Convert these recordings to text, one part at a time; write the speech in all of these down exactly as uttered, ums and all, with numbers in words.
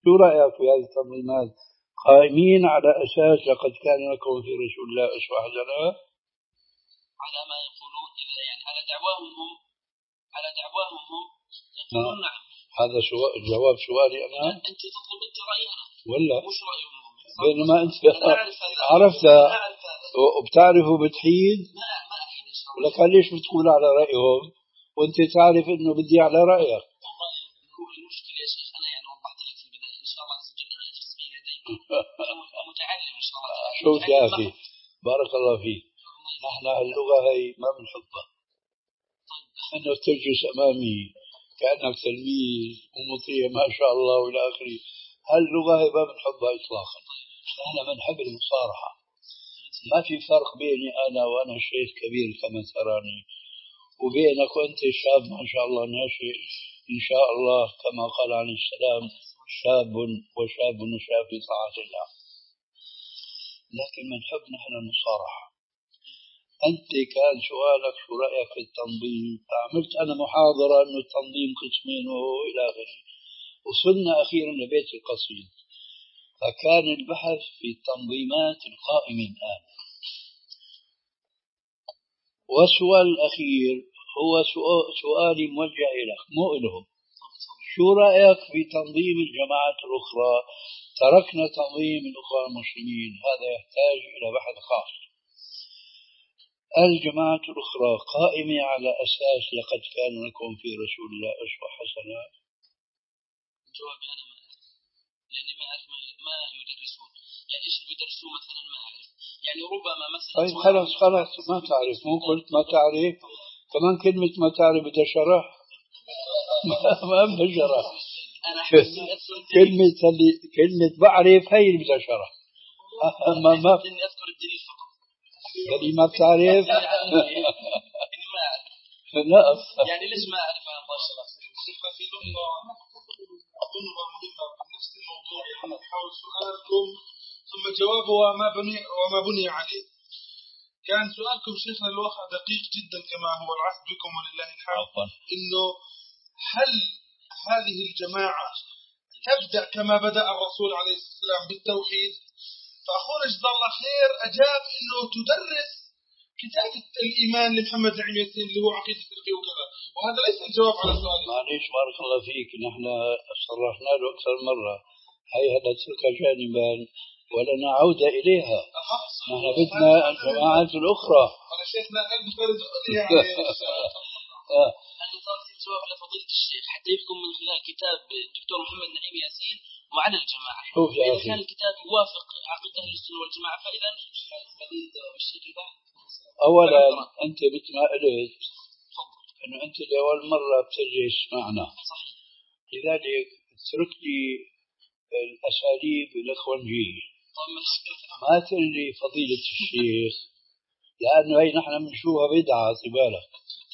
شو رأيك في هذه التنظيمات؟ قائمين على أساس لقد كان لكم في رسول الله أسوة حسنة على ما يقولون، إذا يعني على دعواهم هم على دعواهم هم يقولون نعم. هذا سؤال جواب سؤالي أنا. أنت تطلب أنت رأينا ولا مش رأيهم هم. بينما أنت عرفت وبتعرفوا بتحيد ما ما أحيد إن شاء الله. ولك ليش بتقول على رأيهم وأنت تعرف إنه بدي على رأيك؟ والله هو المشكلة يا شيخ، أنا يعني وضحت لك في البداية إن شاء الله أسجل أنا أجلس بين يديك متعلم إن شاء الله. شوف يا أخي بارك الله فيك، نحن اللغة هي ما بنحبها، أنه تجلس أمامي كأنك تلميذ ومطيع ما شاء الله وإلى آخره، هاللغة هي ما بنحبها إطلاقا. نحن بنحب المصارحة. ما في فرق بيني أنا وأنا شيخ كبير كما تراني وبينك وأنت شاب ما شاء الله ناشئ إن شاء الله كما قال عليه السلام شاب وشاب نشأ في طاعة الله. لكن بنحب نحن المصارحة. أنت كان سؤالك شو رأيك في التنظيم، فعملت أنا محاضرة أنه التنظيم قسمين وإلى آخره، وصلنا أخيرا لبيت القصيد، فكان البحث في التنظيمات القائمة الآن. والسؤال الأخير هو سؤالي موجه لك مو إلهم، شو رأيك في تنظيم الجماعات الأخرى؟ تركنا تنظيم الأخوة المسلمين، هذا يحتاج إلى بحث خاص. الجماعات الأخرى قائمة على أساس لقد كان لكم في رسول الله أسوة حسنة؟ جوابي أنا ما أعرف، لأني ما أعرف ما يدرسون، يعني إيش بيدرسون مثلا ما أعرف، يعني ربما مثلا. طيب خلاص خلاص ما تعرف، مو قلت ما تعرف، كمان كلمة ما تعرف بدها شرح. ما بدها شرح. كلمة اللي كلمة بعرف هي اللي بدها شرح. ما ما إني أذكر الدليل فقط. يعني ما بتعرف؟ إني ما أعرف. لا يعني ليش ما أعرف أنا مباشرة؟ شيخنا في نقطة أظنها مهمة بنفس الموضوع، يعني حول سؤالكم ثم جوابه وما بني وما بني عليه. كان سؤالكم شيخنا الواقع دقيق جدا كما هو العهد بكم ولله الحمد، إنه هل هذه الجماعة تبدأ كما بدأ الرسول عليه السلام بالتوحيد؟ فأخونا جزاه الله خير أجاب إنه تدرس كتاب الإيمان لمحمد نعيم ياسين اللي هو عقيدة الفقه وكذا، وهذا ليس الجواب على سؤالي. معليش بارك الله فيك، نحن صرحنا له أكثر مرة، هي هذا تلك جانبا ولنا عودة إليها. نحن بدنا الجماعات الأخرى. أنا شيخنا ألف فرد يعني أنا تركت الجواب لفضيلة الشيخ حتى يحكم من خلال كتاب الدكتور محمد نعيم ياسين وعلى الجماعة. شوف يا إذا أخي، كان الكتاب يوافق عقيدة أهل السنة والجماعة فإذا بالشكل ده. أولا أنت مثل ما قلت أنه أنت لأول مرة بتجلس معنا، صحيح. لذلك اترك لي الأساليب الإخوانجية، ما تقل لي فضيلة الشيخ، لأنه هي نحن بنشوفها بدعة بالك.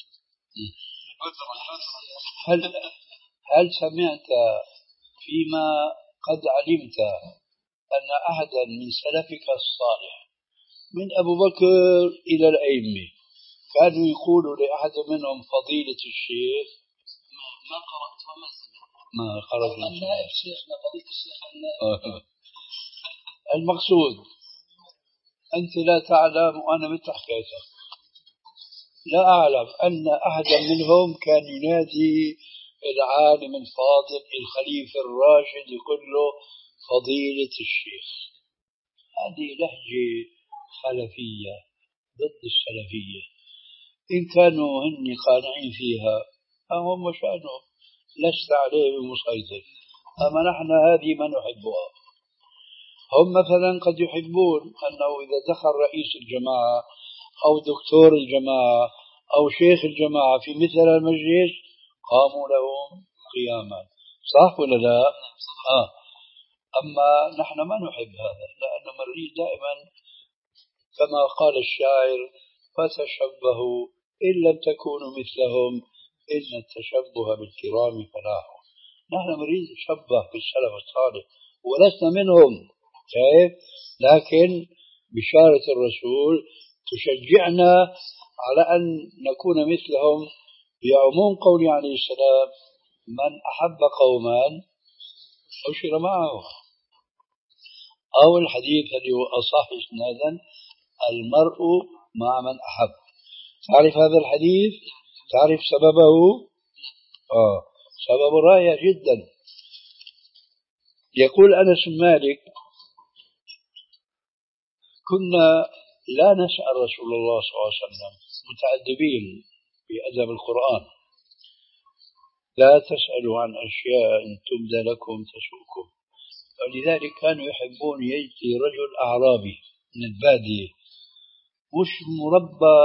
هل هل سمعت فيما قد علمت أن أحدا من سلفك الصالح من أبو بكر إلى الأئمة كانوا يقولوا لأحد منهم فضيلة الشيخ؟ ما ما قرأت وما سمعت. ما قرأت. النائب شيخنا فضيلة الشيخ النائب. المقصود أنت لا تعلم وأنا مثل حكايتك، لا أعلم أن أحدا منهم كان ينادي العالم الفاضل الخليفة الراشد يقول له فضيلة الشيخ. هذه لهجة خلفية ضد السلفية، إن كانوا هن قانعين فيها فهم شأنهم، لست عليه بمسيطر. أما نحن هذه ما نحبها. هم مثلا قد يحبون أنه إذا دخل رئيس الجماعة أو دكتور الجماعة أو شيخ الجماعة في مثل المجلس قاموا لهم قياما، صح ولا لا؟ آه. أما نحن ما نحب هذا، لأنه نريد دائما كما قال الشاعر فتشبهوا إن لم تكونوا مثلهم إن التشبه بالكرام فلاح. نحن نريد نتشبه بالسلف الصالح ولسنا منهم، كيف؟ لكن بشارة الرسول تشجعنا على أن نكون مثلهم بعموم قوله عليه السلام من أحب قوما أو شر معه. أو الحديث اللي هو أصح إسنادا المرء مع من أحب. تعرف هذا الحديث؟ تعرف سببه؟ آه سبب رائع جدا. يقول أنس بن مالك كنا لا نسأل رسول الله صلى الله عليه وسلم متأدبين بأدب القرآن، لا تسألوا عن أشياء إن تبدى لكم تسؤكم. ولذلك كانوا يحبون يأتي رجل أعرابي من البادية مش مربى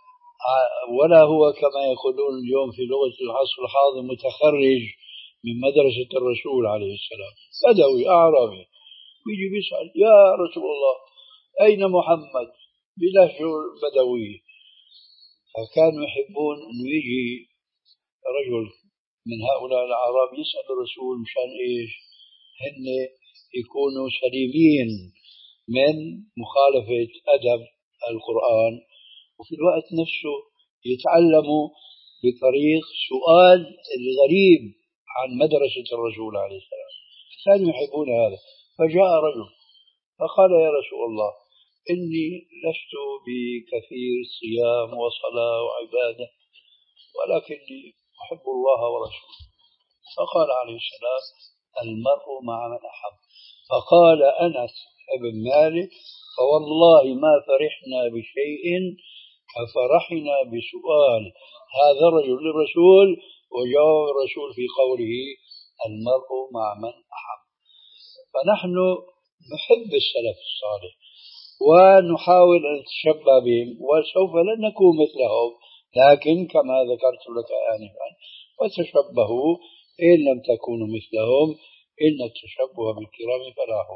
ولا هو كما يقولون اليوم في لغة العصر الحاضر متخرج من مدرسة الرسول عليه السلام، بدوي أعرابي يجي بيسأل يا رسول الله أين محمد بلهجة بدوية. فكانوا يحبون أنه يجي رجل من هؤلاء الأعراب يسأل الرسول مشان إيش؟ هن يكونوا سليمين من مخالفة أدب القرآن، وفي الوقت نفسه يتعلموا بطريق سؤال الغريب عن مدرسة الرسول عليه السلام. كانوا يحبون هذا. فجاء رجل فقال يا رسول الله إني لست بكثير صيام وصلاة وعبادة ولكني أحب الله ورسوله. فقال عليه السلام المرء مع من أحب. فقال أنس بن مالك فوالله ما فرحنا بشيء كفرحنا بسؤال هذا الرجل للرسول وجاوب الرسول في قوله المرء مع من أحب. فنحن نحب السلف الصالح ونحاول أن نتشبه بهم وسوف لن نكون مثلهم، لكن كما ذكرت لك آنفا وتشبهوا إن لم تكونوا مثلهم إن التشبه بالكرام فلاح.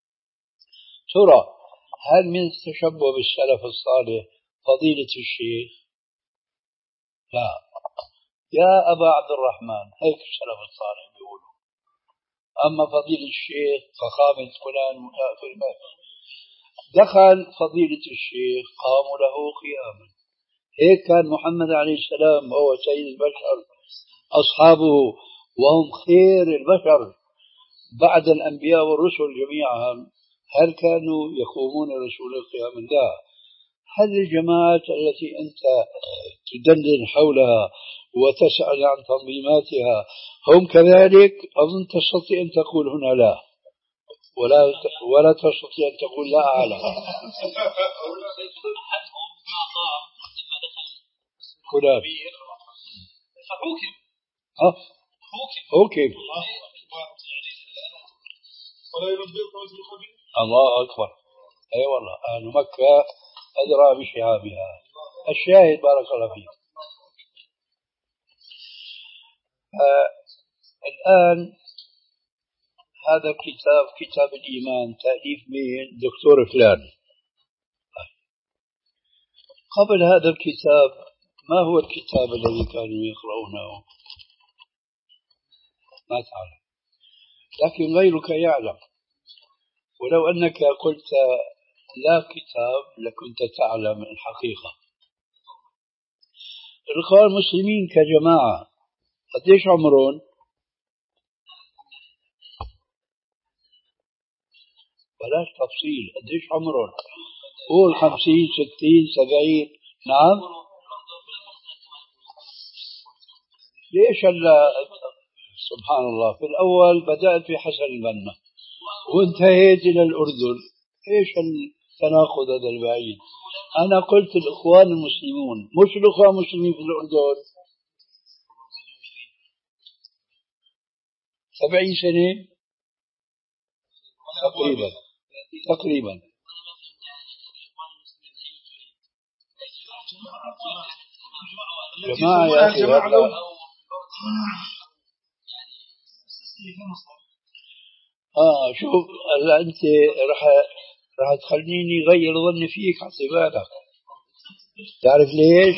ترى هل من التشبه بالسلف الصالح فضيلة الشيخ؟ لا. يا أبا عبد الرحمن هيك السلف الصالح بيقولوا. أما فضيلة الشيخ فخامة فلان وآخر ما دخل فضيلة الشيخ قاموا له قياما. هيك كان محمد عليه السلام هو سيد البشر، أصحابه وهم خير البشر بعد الأنبياء والرسل جميعا هل كانوا يقومون رسول القيام؟ لا. هل الجماعات التي أنت تدندن حولها وتسأل عن تنظيماتها هم كذلك؟ أظن تستطيع أن تقول هنا لا، ولا ولا تستطيع أن تقول لا أعلم. كلام فحوكم ها حوكم ولا ينبئكم مثل خبير. الله أكبر. أي أيوة والله أهل مكة أدرى بشعابها. الشاهد بارك الله فيك. آه الآن هذا الكتاب كتاب الإيمان تأليف من دكتور فلان. قبل هذا الكتاب ما هو الكتاب الذي كانوا يقرؤونه؟ ما تعلم، لكن غيرك يعلم. ولو أنك قلت لا كتاب لكنت تعلم الحقيقة. الإخوان المسلمين كجماعة قديش عمرهم؟ بلاش تفصيل، قديش عمرهم؟ قول خمسين ستين سبعين. نعم. ليش هلا سبحان الله في الأول بدأت في حسن البنا وانتهيت إلى الأردن؟ إيش التناقض هذا البعيد؟ أنا قلت الإخوان المسلمون مش الإخوان المسلمين في الأردن. سبعين سنة تقريبا تقريبا. جماعة يا أخي هذا آه شوف هلا أنت رح رح تخليني غير ظني فيك حسب بالك. تعرف ليش؟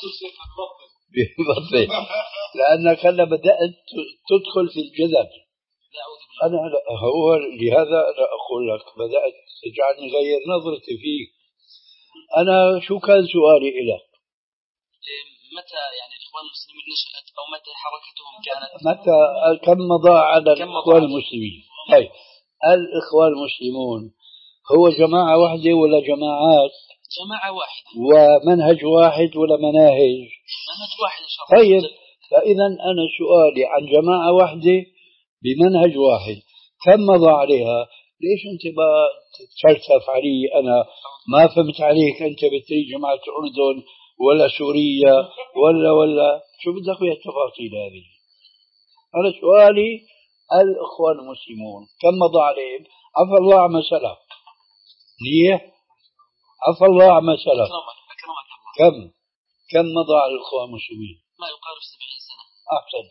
ببطل لأنك هلا بدأت تدخل في الجدل. أنا هو لهذا أنا أقول لك بدأت تجعلني غير نظرتي فيك. أنا شو كان سؤالي إليك؟ متى يعني الإخوان المسلمين نشأت أو متى حركتهم كانت؟ متى كم مضى على الإخوان المسلمين؟ طيب الإخوان المسلمون هو جماعة واحدة ولا جماعات؟ جماعة واحدة. ومنهج واحد ولا مناهج؟ منهج واحد إن شاء الله. طيب فإذا أنا سؤالي عن جماعة واحدة بمنهج واحد كم مضى عليها؟ ليش أنت بقى تتفلسف علي؟ أنا ما فهمت عليك. أنت بتريد جماعة الأردن ولا سوريا ولا ولا شو بدك ويا التفاصيل هذه؟ أنا سؤالي الإخوان المسلمون كم مضى عليهم؟ عفى الله عما سلف. ليه؟ عفى الله عما سلف. كم كم مضى على الإخوان المسلمين؟ ما يقارب سبعين سنة. أحسن.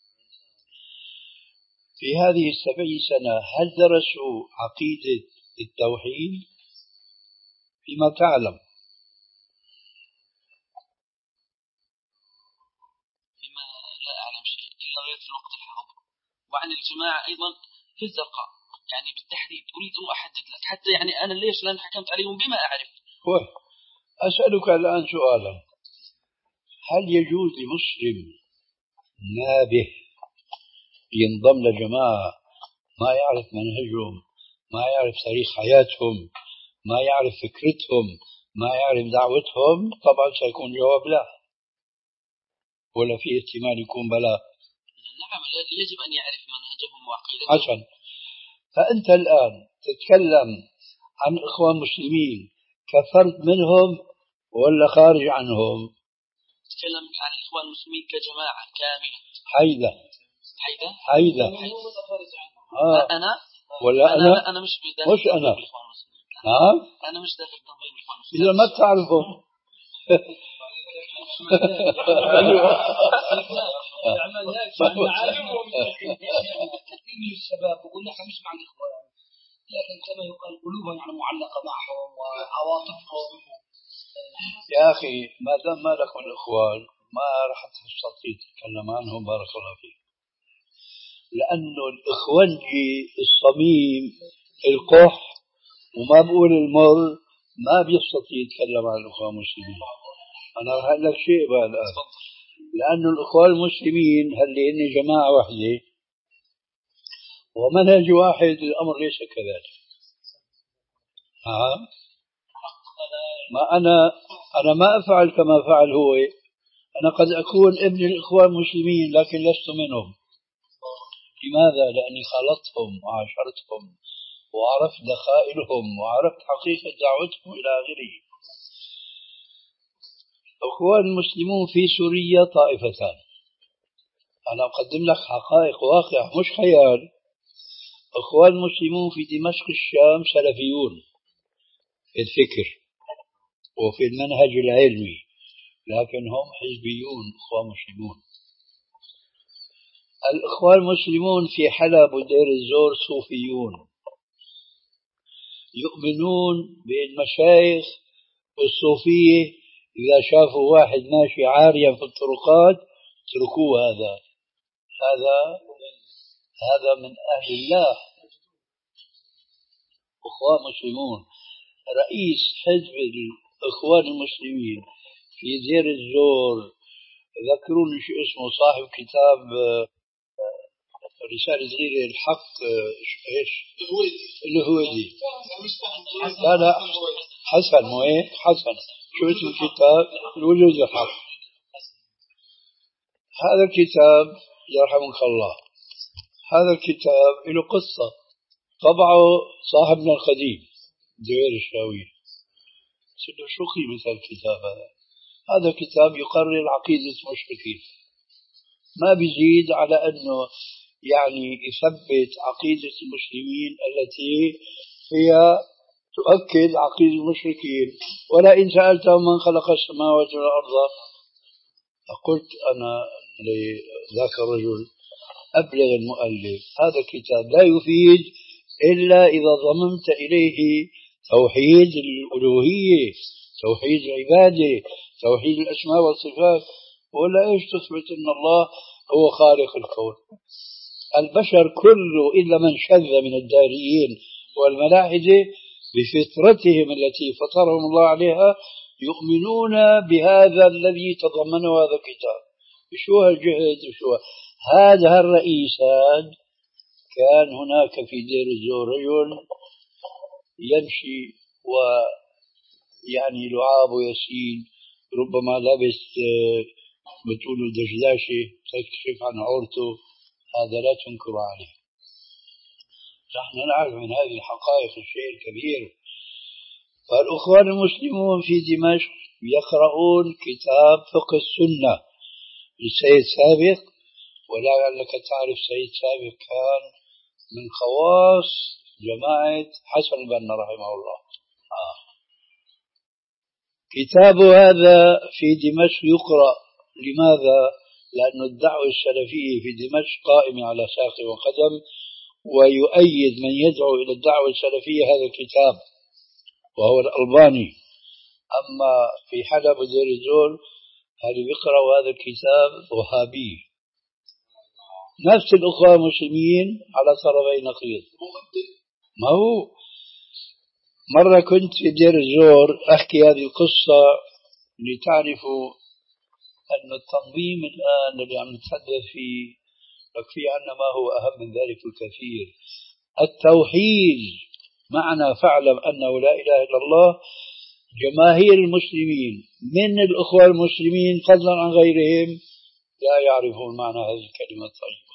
في هذه السبعين سنة هل درسوا عقيدة التوحيد؟ فيما تعلم. فيما لا أعلم شيء إلا غير في الوقت الحاضر. وعن الجماعة أيضا في الزرقاء يعني بالتحديد أريد أن أحدد لك حتى يعني أنا ليش لأن حكمت عليهم بما أعرف. أسألك الآن سؤالا، هل يجوز لمسلم نابه ينضم لجماعة ما يعرف منهجهم، ما يعرف تاريخ حياتهم، ما يعرف فكرتهم، ما يعرف دعوتهم؟ طبعا سيكون جواب لا، ولا في احتمال يكون بلا؟ نعم يجب أن يعرف منهجهم وعقيدتهم. حسن. فأنت الآن تتكلم عن إخوان مسلمين كفرد منهم ولا خارج عنهم؟ تتكلم عن الإخوان المسلمين كجماعة كاملة. حيدة حيدة حيدة آه. أنا ولا أنا أنا أنا مش مش أنا نعم أنا مش داخل تنظيم الإخوان المسلمين. إذا ما تعرفهم كثير من الشباب يقول نحن مش مع الإخوان، لكن كما يقال قلوبهم يعني معلقة معهم وعواطفهم. يا أخي ما دام ما لكم الإخوان ما راح تستطيع تتكلم عنهم. بارك الله فيك. لأنه الإخوانجي الصميم القح وما بقول المر ما بيستطيع يتكلم عن الإخوان المسلمين. أنا راح أقول لك شيء بقى الآن، لأنه الإخوان المسلمين هل هن جماعة واحدة ومنهج واحد؟ الأمر ليس كذلك. ها؟ ما أنا أنا ما أفعل كما فعل هو. أنا قد أكون ابن الإخوان المسلمين لكن لست منهم. لماذا؟ لأني خالطتهم وعاشرتهم وعرفت دخائلهم وعرفت حقيقة دعوتهم إلى آخره. الإخوان المسلمون في سوريا طائفتان. أنا أقدم لك حقائق واقعة مش خيال. الإخوان المسلمون في دمشق الشام سلفيون في الفكر وفي المنهج العلمي، لكن هم حزبيون إخوان مسلمون. الإخوان المسلمون في حلب ودير الزور صوفيون يؤمنون بالمشايخ الصوفية. إذا شافوا واحد ماشي عاريا في الطرقات اتركوه. هذا هذا هذا من أهل الله. إخوان مسلمون. رئيس حزب الإخوان المسلمين في دير الزور ذكروني شو اسمه، صاحب كتاب رسالة صغيرة الحق ايش الهويدي. لا لا حسن مو هيك؟ حسن شو اسم الكتاب؟ الوجود الحق. هذا الكتاب يرحمك الله، هذا الكتاب له قصة طبعه صاحبنا القديم دوير الشاوي. سألته شو قيمة الكتاب هذا؟ هذا كتاب يقرر عقيدة المشركين، ما بيزيد على أنه يعني يثبت عقيدة المسلمين التي هي تؤكد عقيدة المشركين. ولا إن سألتهم من خلق السماوات والأرض فقلت أنا لذاك الرجل أبلغ المؤلف هذا الكتاب لا يفيد إلا إذا ضممت إليه توحيد الألوهية، توحيد العبادة، توحيد الأسماء والصفات. ولا إيش تثبت أن الله هو خالق الكون؟ البشر كله إلا من شذ من الداريين والملاحدة بفطرتهم التي فطرهم الله عليها يؤمنون بهذا الذي تضمنه هذا الكتاب. شو هالجهد وشو هذا الرئيس هذا كان هناك في دير الزور رجل يمشي ويعني لعاب يسيل، ربما لابس بتقولوا دجداشة تكشف عن عورته، هذا لا تنكر عليه. نحن نعرف من هذه الحقائق الشيء الكبير. فالأخوان المسلمون في دمشق يقرؤون كتاب فقه السنة للسيد سابق، ولعلك تعرف سيد سابق كان من خواص جماعة حسن البنا رحمه الله. آه. كتاب هذا في دمشق يقرأ. لماذا؟ لأن الدعوة السلفية في دمشق قائمة على ساق وقدم، ويؤيد من يدعو إلى الدعوة السلفية هذا الكتاب وهو الألباني. أما في حلب ودير الزور اللي بيقرأوا هذا الكتاب وهابي. نفس الأخوة المسلمين على طرفي نقيض. ما هو مرة كنت في دير الزور أحكي هذه القصة لتعرفوا أن التنظيم الآن اللي عم نتحدث فيه يكفي عنا ما هو أهم من ذلك الكثير. التوحيد معنى فاعلم أنه لا إله إلا الله. جماهير المسلمين من الأخوة المسلمين فضلا عن غيرهم لا يعرفون معنى هذه الكلمة الطيبة.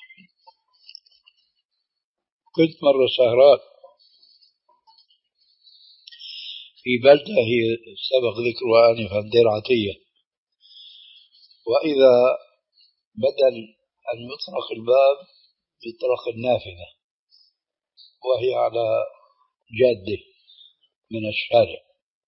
كنت مرة سهران في بلدة هي سبق ذكرها آنفا دير عطية، وإذا بدل أن يطرق الباب يطرق النافذة وهي على جادة من الشارع،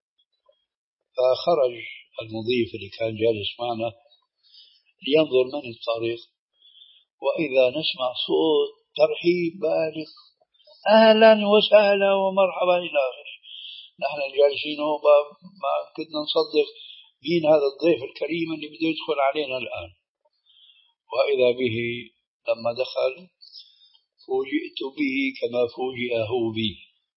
فخرج المضيف اللي كان جالس معنا لينظر من الطريق، وإذا نسمع صوت ترحيب بالغ أهلا وسهلا ومرحبا إلى آخره. نحن الجالسين ما كنا نصدق مين هذا الضيف الكريم اللي بده يدخل علينا الآن. وإذا به لما دخل فوجئت به كما فوجئ هو بي،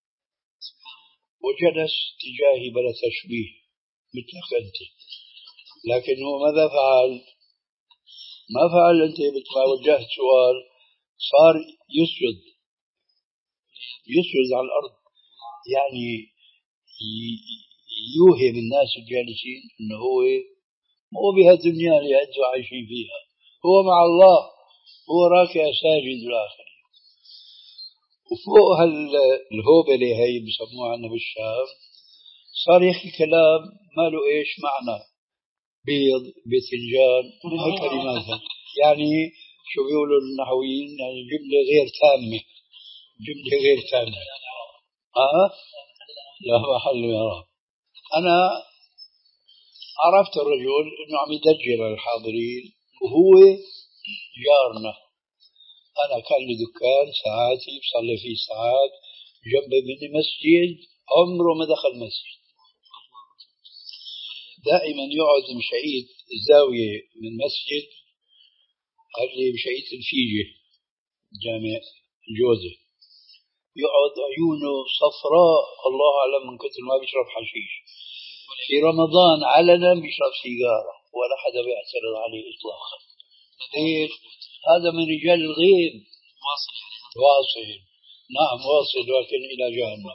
وجلس تجاهي بلا تشبيه مثلك أنت. لكن هو ماذا فعل؟ ما فعل أنت مثل ما وجهت سؤال، صار يسجد يسجد على الأرض، يعني يوهم الناس الجالسين أنه هو مو بهالدنيا اللي أنتم عايشين فيها، هو مع الله، هو راكع ساجد الآخر. وفوق هالهوبلة هي بسموها عنا بالشام صار يحكي كلام ما له إيش معنى، بيض باذنجان من هالكلمات، يعني شو بيقولوا النحويين، يعني جملة غير تامة، جملة غير تامة. آه لا محل يرى. أنا عرفت الرجل إنه عم يدجل الحاضرين وهو جارنا. أنا كان لي دكان ساعاتي بصلي فيه ساعات، جنب مني مسجد عمره ما دخل مسجد، دائما يقعد مشيت الزاوية من مسجد اللي مشيت الفيجة جامع الجوزة، يقعد عيونه صفراء الله أعلم من كثر ما بيشرب حشيش. في رمضان علنا بيشرب سيجارة ولا حدا بيعترض عليه إطلاقا. ليش؟ هذا من رجال الغيب. واصل يعني واصل نعم واصل، لكن إلى جهنم.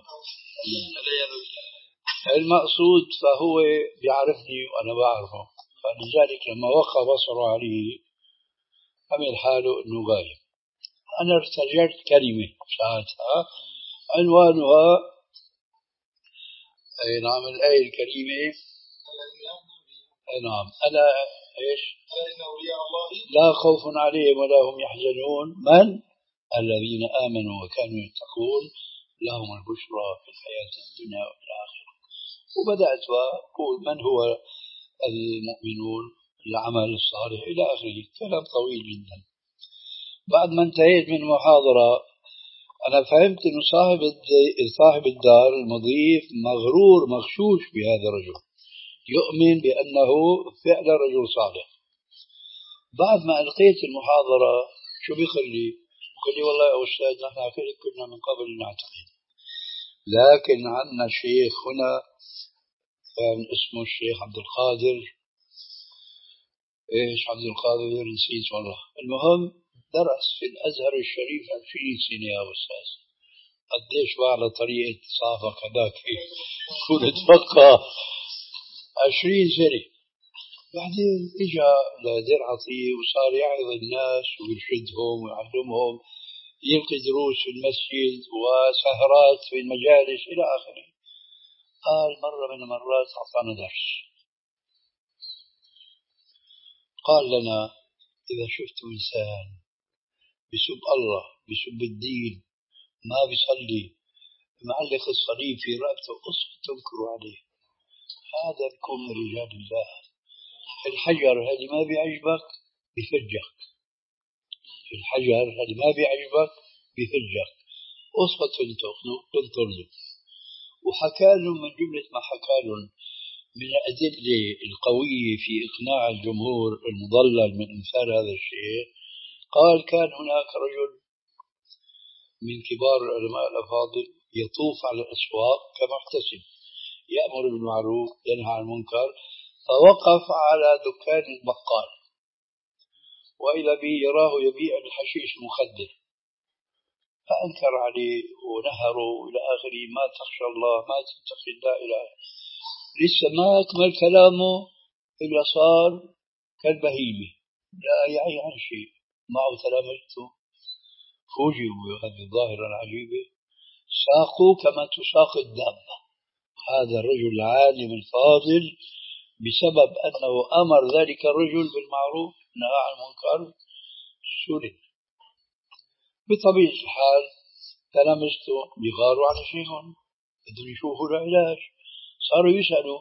المقصود فهو بيعرفني وأنا بعرفه، فلذلك لما وقع بصره عليه عمل حاله إنه غايب. أنا ارتجعت كلمة ساعتها عنوانها أي نعم الآية الكريمة، أي نعم ألا إيش لا خوف عليهم ولا هم يحزنون من الذين آمنوا وكانوا يتقون لهم البشرى في الحياة الدنيا والآخرة. وبدأت أقول من هو المؤمنون العمل الصالح إلى آخره، كلام طويل جدا. بعد ما انتهيت من المحاضرة أنا فهمت أن صاحب صاحب الدار المضيف مغرور مغشوش بهذا الرجل، يؤمن بأنه فعلا رجل صالح. بعد ما ألقيت المحاضرة شو بيقول لي؟ بيقول لي والله يا أستاذ نحن عارفين كنا من قبل نعتقد، لكن عندنا شيخ هنا كان اسمه الشيخ عبد القادر، ايش عبد القادر نسيت والله، المهم درس في الأزهر الشريف عشرين سنة يا أستاذ. قديش على طريقة صافك هذاك كنت أتوقع عشرين سنة. بعدين إجا لدير عطية وصار يعظ الناس ويرشدهم ويعلمهم، يلقي دروس في المسجد وسهرات في المجالس إلى آخره. قال مرة من المرات أعطانا درس، قال لنا إذا شفتوا إنسان بسب الله بسب الدين ما بيصلي معلق الصليب في رأسه اسكت تنكروا عليه، هذا بيكون من رجال الله. الحجر هذه ما بيعجبك بفجك، الحجر هذه ما بيعجبك بفجك، اسكت تنطر له. وحكى لهم من جملة ما حكى لهم من الأدلة القوية في إقناع الجمهور المضلل من أمثال هذا الشيء. قال كان هناك رجل من كبار العلماء الأفاضل يطوف على الأسواق كمحتسب يأمر بالمعروف ينهى عن المنكر، فوقف على دكان البقال وإذا به يراه يبيع الحشيش المخدر، فأنكر عليه ونهره إلى آخره، ما تخشى الله ما تتقي الله إلى آخره. لسه ما أكمل كلامه إلا صار كالبهيمة لا يعي عن شيء. معه تلامذته فوجئوا بهذه الظاهرة العجيبة، ساقوا كما تساق الدابة هذا الرجل العالم الفاضل بسبب أنه أمر ذلك الرجل بالمعروف نهى عن المنكر سلم. بطبيعة الحال تلامذته بيغاروا على شيخهم بدهم يشوفوا له علاج، صاروا يسألوا،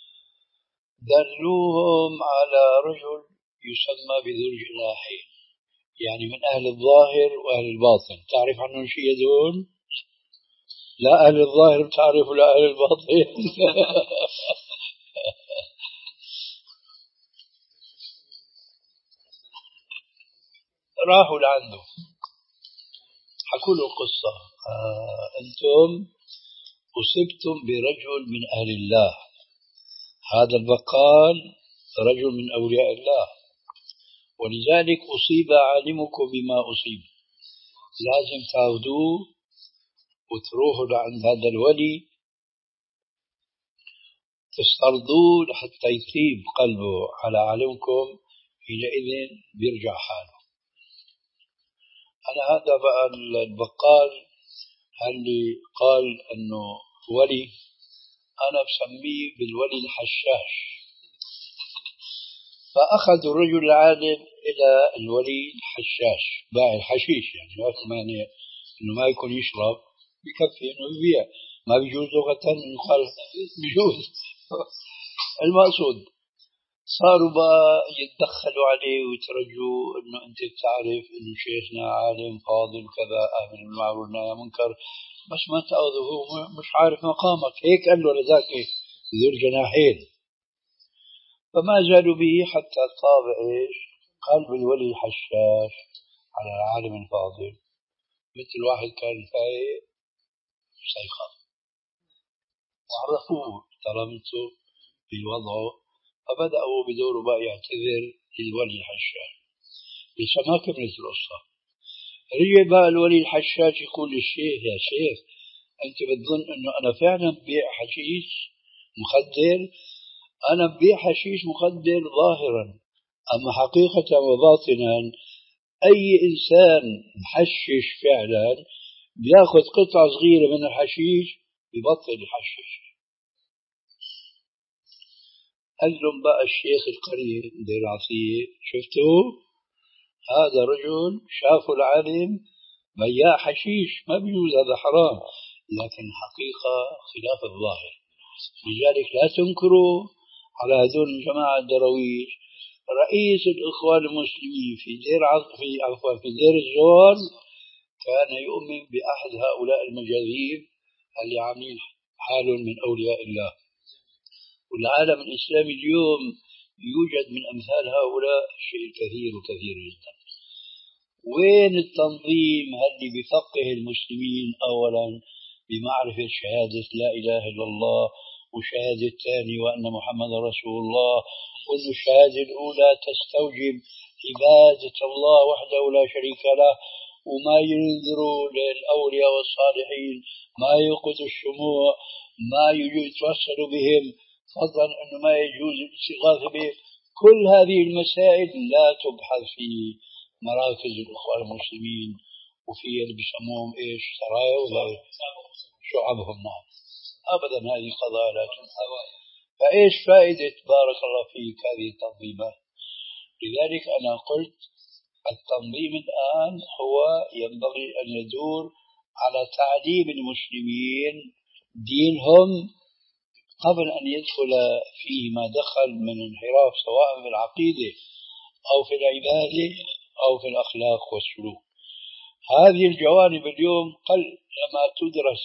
دلوهم على رجل يسمى بذو الجناحين، يعني من أهل الظاهر وأهل الباطن. تعرف عنهم شيء دون؟ لا أهل الظاهر بتعرف ولا أهل الباطن. راحوا لعنده حكوا له قصة، آه أنتم أصبتم برجل من أهل الله، هذا البقال رجل من أولياء الله، ولذلك أصيب عالمكم بما أصيب، لازم تاخذوه وتروحوا لعند هذا الولي تسترضوه لحتى يطيب قلبه على عالمكم، حينئذ بيرجع حاله. أنا هذا بقى البقال اللي قال أنه ولي، أنا بسميه بالولي الحشاش. فأخذ الرجل العالم إلى الولي الحشاش باع الحشيش، يعني ما في مانع إنه ما يكون يشرب، بكفي إنه يبيع، ما بيجوز لغة إنه يقال بيجوز. المقصود صاروا بقى يتدخلوا عليه ويترجوا إنه أنت بتعرف إنه شيخنا عالم فاضل كذا أمر بالمعروف والنهي عن المنكر، بس ما تأخذه هو مش عارف مقامك، هيك قال له لذاك ذو الجناحين. فما زالوا به حتى طاب إيش قلب الولي الحشاش على العالم الفاضل، مثل واحد كان فايق سيخاف، وعرفوه تلامذته بوضعه، فبدأوا بدوره بقى يعتذر للولي الحشاش. لسه ما كملت القصة، رجع بقى الولي الحشاش يقول للشيخ يا شيخ أنت بتظن أنه أنا فعلا ببيع حشيش مخدر؟ أنا ببيع حشيش مخدر ظاهرا، أما حقيقة وباطنا أي إنسان محشش فعلا بياخذ قطعة صغيرة من الحشيش ببطل يحشش. قال لهم بقى الشيخ القريب دير عطية شفتوا هذا رجل شافوا العالم بياع حشيش ما بيجوز، هذا حرام، لكن حقيقة خلاف الظاهر. لذلك لا تنكروا على هذول الجماعة الدرويش. رئيس الإخوان المسلمين في دير في عفوا في دير الزور كان يؤمن بأحد هؤلاء المجاذيب اللي عاملين حالهم من أولياء الله. والعالم الإسلامي اليوم يوجد من أمثال هؤلاء شيء كثير وكثير جدا. وين التنظيم اللي بفقه المسلمين أولا بمعرفة شهادة لا إله إلا الله، وشهادة الثاني وأن محمد رسول الله، وأن الشهادة الأولى تستوجب عبادة الله وحده لا شريك له، وما ينذروا للأولياء والصالحين، ما يوقظ الشموع، ما يتوسل بهم، فضلا أنه ما يجوز الاستغاثة بهم. كل هذه المسائل لا تبحث في مراكز الإخوان المسلمين وفي اللي بيسموهم إيش سرايا ولا شعبهم. نعم أبدا، هذه قضايا لا تنحل. فإيش فائدة بارك الله فيك هذه التنظيمات؟ لذلك أنا قلت التنظيم الآن هو ينبغي أن يدور على تعليم المسلمين دينهم قبل أن يدخل فيه ما دخل من انحراف، سواء في العقيدة أو في العبادة أو في الأخلاق والسلوك. هذه الجوانب اليوم قل لما تدرس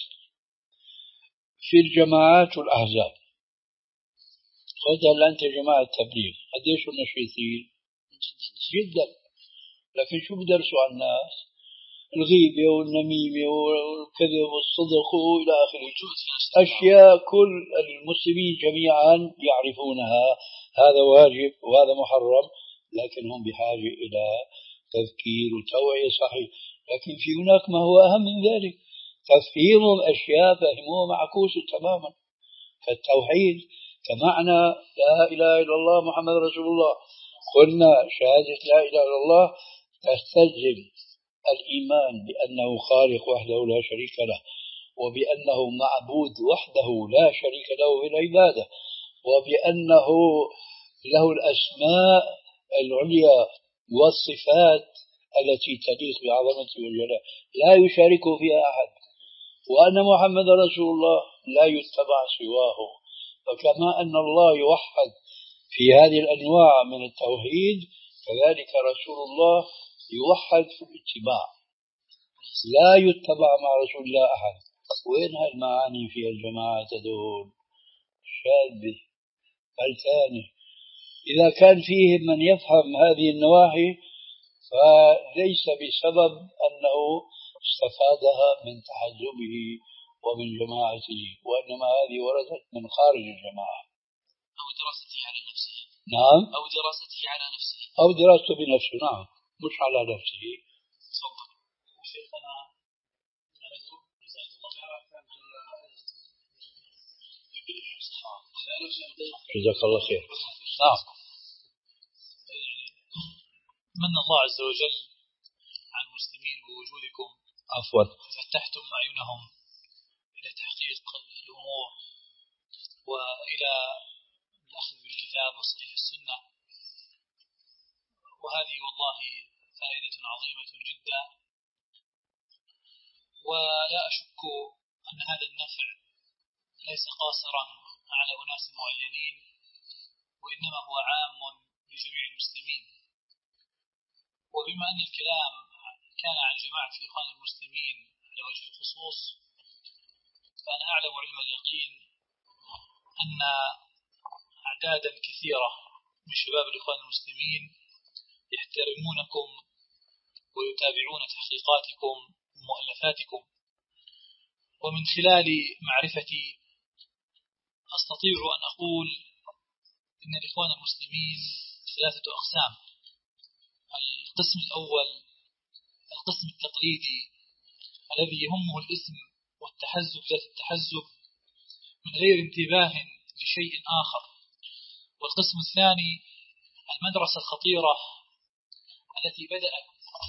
في الجماعات والأحزاب. خذها أنت جماعة تبليغ، قديش النشيطين؟ جدا. لكن شو بدرسوا على الناس؟ الغيبة والنميمة والكذب والصدق وإلى آخره، أشياء كل المسلمين جميعا يعرفونها. هذا واجب وهذا محرم، لكن هم بحاجة إلى تذكير وتوعية صحيح. لكن في هناك ما هو أهم من ذلك، تفهيمهم أشياء فهموها معكوسة تماما. فالتوحيد كمعنى لا إله إلا الله محمد رسول الله، قلنا شهادة لا إله إلا الله تستلزم الإيمان بأنه خالق وحده لا شريك له، وبأنه معبود وحده لا شريك له في العبادة، وبأنه له الأسماء العليا والصفات التي تليق بعظمته والجلال لا يشاركه فيها أحد، وأن محمد رسول الله لا يتبع سواه. فكما أن الله يوحد في هذه الأنواع من التوحيد، كذلك رسول الله يوحد في الاتباع، لا يتبع مع رسول الله أحد. وين هالمعاني في الجماعة دول؟ شاذة فلتانة. إذا كان فيهم من يفهم هذه النواحي فليس بسبب أنه استفادها من تحزبه ومن جماعته، وإنما هذه وردت من خارج الجماعة أو دراسته على نفسه. نعم، أو دراسته على نفسه أو دراسته بنفسه. نعم، مش على نفسه. تفضل شيخنا. جزاك الله خير. نعم. من الله عز وجل عن المسلمين بوجودكم، عفوا، فتحتم أعينهم إلى تحقيق الأمور وإلى الأخذ بالكتاب وصحيح السنة، وهذه والله فائدة عظيمة جدا. ولا أشك أن هذا النفع ليس قاصرا على أناس معينين، وإنما هو عام لجميع المسلمين. وبما أن الكلام كان عن جماعة الإخوان المسلمين على وجه الخصوص، فأنا أعلم علم اليقين أن أعدادا كثيرة من شباب الإخوان المسلمين يحترمونكم ويتابعون تحقيقاتكم ومؤلفاتكم. ومن خلال معرفتي أستطيع أن أقول إن الإخوان المسلمين ثلاثة أقسام. القسم الأول القسم التقليدي الذي يهمه الاسم والتحزب ذات التحزب من غير انتباه لشيء آخر. والقسم الثاني المدرسة الخطيرة التي بدأت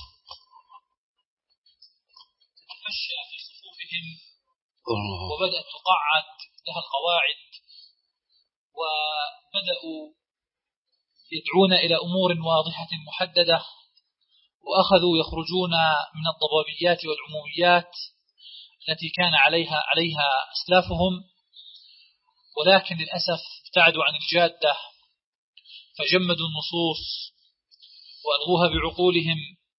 تتفشى في صفوفهم وبدأت تقعد لها القواعد، وبدأوا يدعون إلى أمور واضحة محددة، وأخذوا يخرجون من الضبابيات والعموميات التي كان عليها عليها أسلافهم، ولكن للأسف ابتعدوا عن الجادة فجمدوا النصوص وألغوها بعقولهم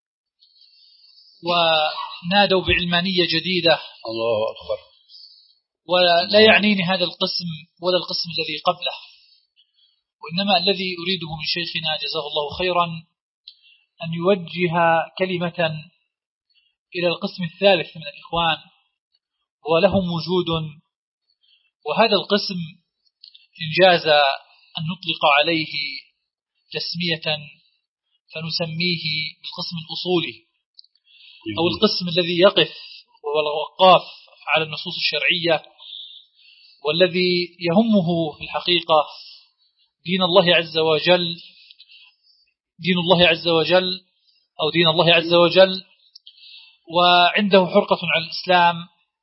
ونادوا بعلمانية جديدة. الله أكبر. ولا يعنيني هذا القسم ولا القسم الذي قبله، وإنما الذي أريده من شيخنا جزاه الله خيرا أن يوجه كلمة إلى القسم الثالث من الإخوان ولهم وجود. وهذا القسم إن جاز أن نطلق عليه تسمية فنسميه بالقسم الأصولي، أو القسم الذي يقف والوقاف على النصوص الشرعية، والذي يهمه في الحقيقة دين الله عز وجل، دين الله عز وجل أو دين الله عز وجل، وعنده حرقة على الإسلام،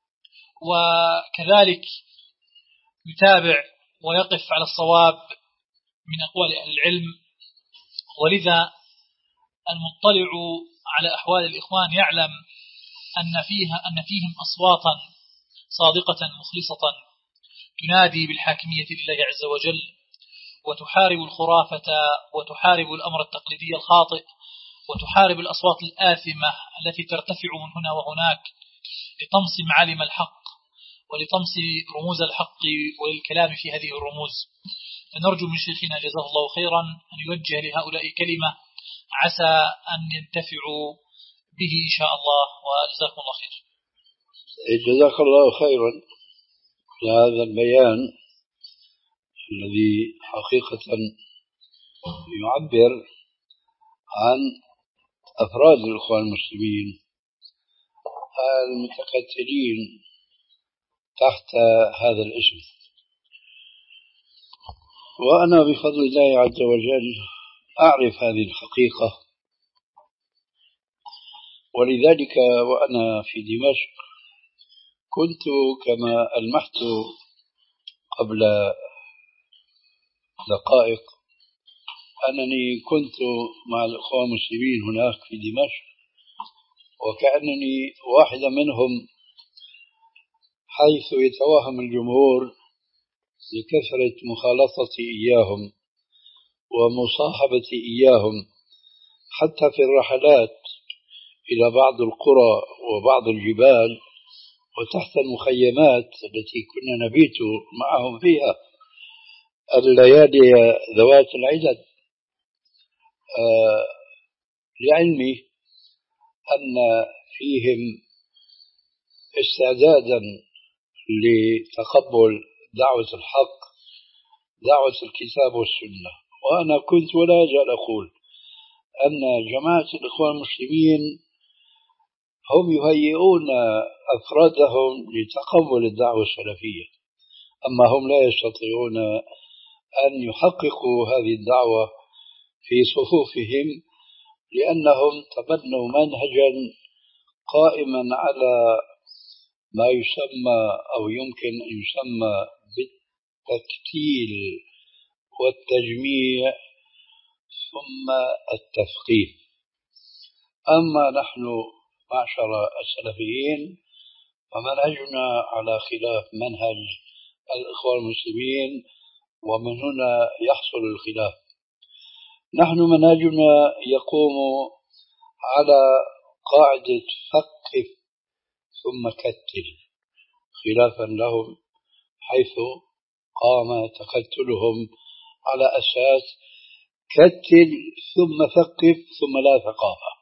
وكذلك يتابع ويقف على الصواب من أقوال أهل العلم. ولذا المطلع على أحوال الإخوان يعلم أن فيها أن فيهم أصواتا صادقة مخلصة تنادي بالحاكمية لله عز وجل، وتحارب الخرافة، وتحارب الأمر التقليدي الخاطئ، وتحارب الأصوات الآثمة التي ترتفع من هنا وهناك لطمس معالم الحق ولطمس رموز الحق وللكلام في هذه الرموز. فنرجو من شيخنا جزاه الله خيرا أن يوجه لهؤلاء كلمة عسى أن ينتفعوا به إن شاء الله، وجزاكم الله خير. جزاك الله خيرا لهذا البيان الذي حقيقة يعبر عن أفراد الإخوان المسلمين المتكتلين تحت هذا الاسم. وأنا بفضل الله عز وجل أعرف هذه الحقيقة، ولذلك وأنا في دمشق كنت كما ألمحت قبل دقائق أنني كنت مع الإخوان المسلمين هناك في دمشق، وكأنني واحدا منهم، حيث يتوهم الجمهور لكثرة مخالطتي إياهم ومصاحبتي إياهم حتى في الرحلات إلى بعض القرى وبعض الجبال وتحت المخيمات التي كنا نبيت معهم فيها الليالي ذوات العدد. آه لعلمي أن فيهم استعدادا لتقبل دعوة الحق، دعوة الكتاب والسنة. وأنا كنت ولا أزال أقول أن جماعة الإخوان المسلمين هم يهيئون أفرادهم لتقبل الدعوة السلفية، أما هم لا يستطيعون أن يحققوا هذه الدعوة في صفوفهم، لأنهم تبنوا منهجا قائما على ما يسمى أو يمكن أن يسمى بالتكتيل والتجميع ثم التفقيه. أما نحن معشر السلفيين فمنهجنا على خلاف منهج الإخوان المسلمين، ومن هنا يحصل الخلاف. نحن منهجنا يقوم على قاعدة فقه ثم كتل، خلافا لهم حيث قام تكتلهم على أساس كتل ثم ثقف ثم لا ثقافة.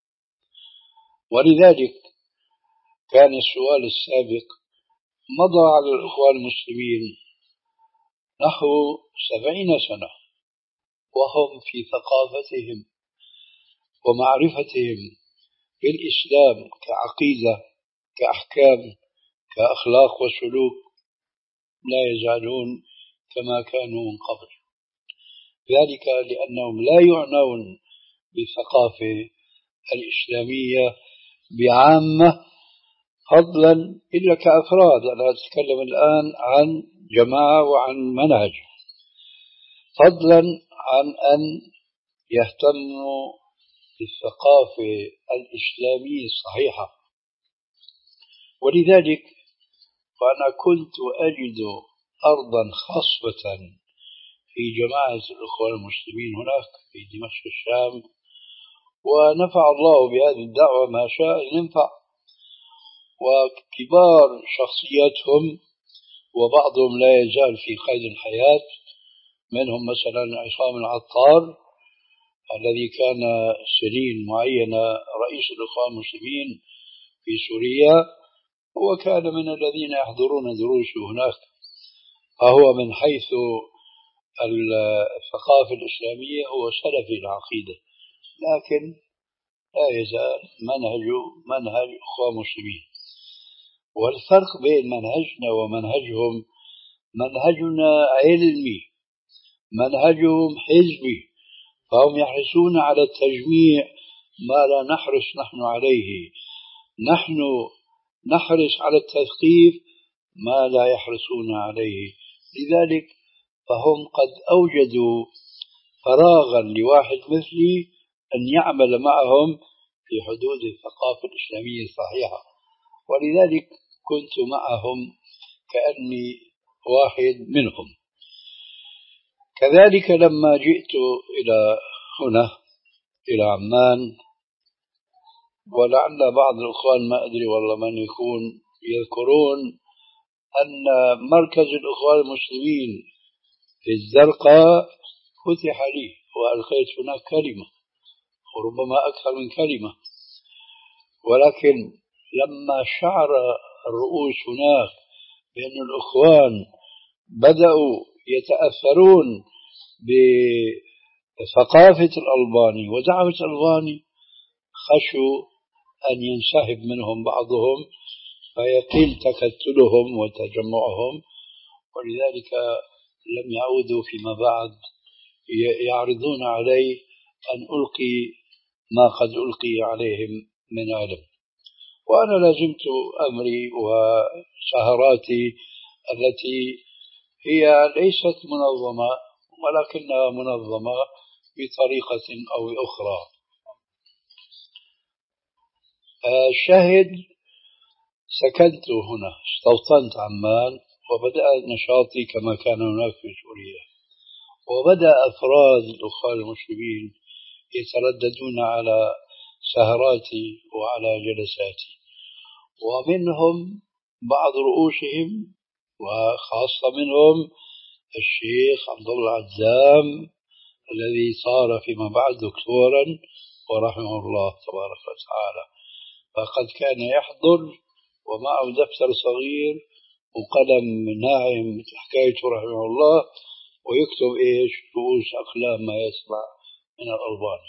ولذلك كان السؤال السابق مضى على الإخوان المسلمين نحو سبعين سنة وهم في ثقافتهم ومعرفتهم بالإسلام كعقيدة كأحكام كأخلاق وسلوك لا يزالون كما كانوا من قبل، ذلك لأنهم لا يعنون بالثقافة الإسلامية بعامة فضلا إلا كأفراد. أنا أتكلم الآن عن جماعة وعن منهج، فضلا عن أن يهتموا بالثقافة الإسلامية الصحيحة. ولذلك فأنا كنت أجد أرضا خصبة في جماعة الإخوان المسلمين هناك في دمشق الشام، ونفع الله بهذه الدعوة ما شاء ينفع. وكبار شخصياتهم وبعضهم لا يزال في قيد الحياة، منهم مثلا عصام العطار الذي كان سنين معينة رئيس الإخوان المسلمين في سوريا، وكان من الذين يحضرون دروسه هناك، فهو من حيث الثقافة الإسلامية هو سلفي العقيدة لكن لا يزال منهج منهج أخوة مسلمين. والفرق بين منهجنا ومنهجهم: منهجنا علمي، منهجهم حزبي، فهم يحرصون على التجميع ما لا نحرص نحن عليه، نحن نحرص على التثقيف ما لا يحرصون عليه. لذلك فهم قد أوجدوا فراغا لواحد مثلي أن يعمل معهم في حدود الثقافة الإسلامية الصحيحة، ولذلك كنت معهم كأني واحد منهم. كذلك لما جئت إلى هنا إلى عمان، ولعل بعض الإخوان ما أدري والله من يكون يذكرون أن مركز الإخوان المسلمين في الزرقاء فتح لي وألقيت هناك كلمة وربما أكثر من كلمة، ولكن لما شعر الرؤوس هناك بأن الإخوان بدأوا يتأثرون بثقافة الألباني ودعوة الألباني، خشوا أن ينسحب منهم بعضهم فيقل تكتلهم وتجمعهم، ولذلك لم يعودوا فيما بعد يعرضون علي أن ألقي ما قد ألقي عليهم من علم. وأنا لزمت أمري وسهراتي التي هي ليست منظمة ولكنها منظمة بطريقة أو أخرى. الشاهد سكنت هنا، استوطنت عمان، وبدأ نشاطي كما كان هناك في سوريا، وبدأ أفراد الأخوة المسلمين يترددون على سهراتي وعلى جلساتي، ومنهم بعض رؤوسهم وخاصة منهم الشيخ عبد الله عزام الذي صار فيما بعد دكتورا ورحمه الله تبارك وتعالى، فقد كان يحضر ومعه دفتر صغير وقلم ناعم حكايته رحمه الله، ويكتب إيش رؤوس أقلام ما يسمع من الألباني.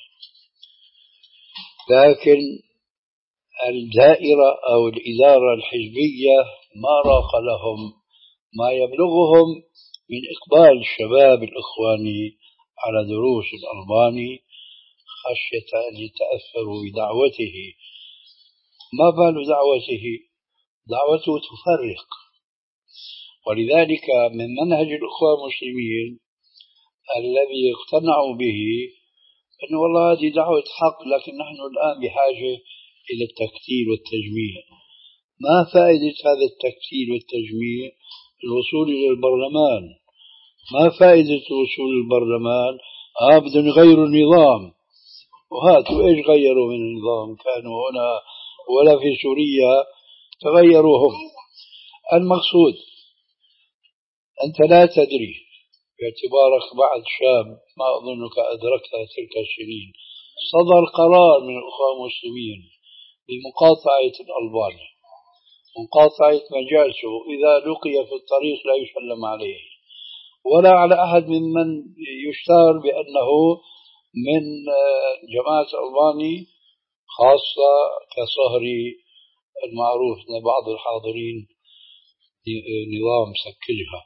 لكن الدائرة أو الإدارة الحزبية ما راق لهم ما يبلغهم من إقبال الشباب الإخواني على دروس الألباني خشية أن يتأثروا بدعوته. ما بال دعوته؟ دعوته تفرق. ولذلك من منهج الأخوة المسلمين الذي اقتنعوا به أن والله هذه دعوة حق، لكن نحن الآن بحاجة إلى التكتيل والتجميع. ما فائدة هذا التكتيل والتجميع؟ الوصول إلى البرلمان. ما فائدة الوصول إلى البرلمان؟ آه بدهم يغيروا النظام، وهاتوا إيش غيروا من النظام؟ كانوا هنا ولا في سوريا تغيروهم. المقصود أنت لا تدري باعتبارك بعد شاب، ما أظنك أدركت تلك السنين، صدر قرار من الأخوة المسلمين بمقاطعة الألباني، مقاطعة مجالسه، إذا لقي في الطريق لا يسلم عليه ولا على أحد ممن يشتهر بأنه من جماعة الألباني، خاصة كصهري المعروف لبعض الحاضرين نظام سكلها.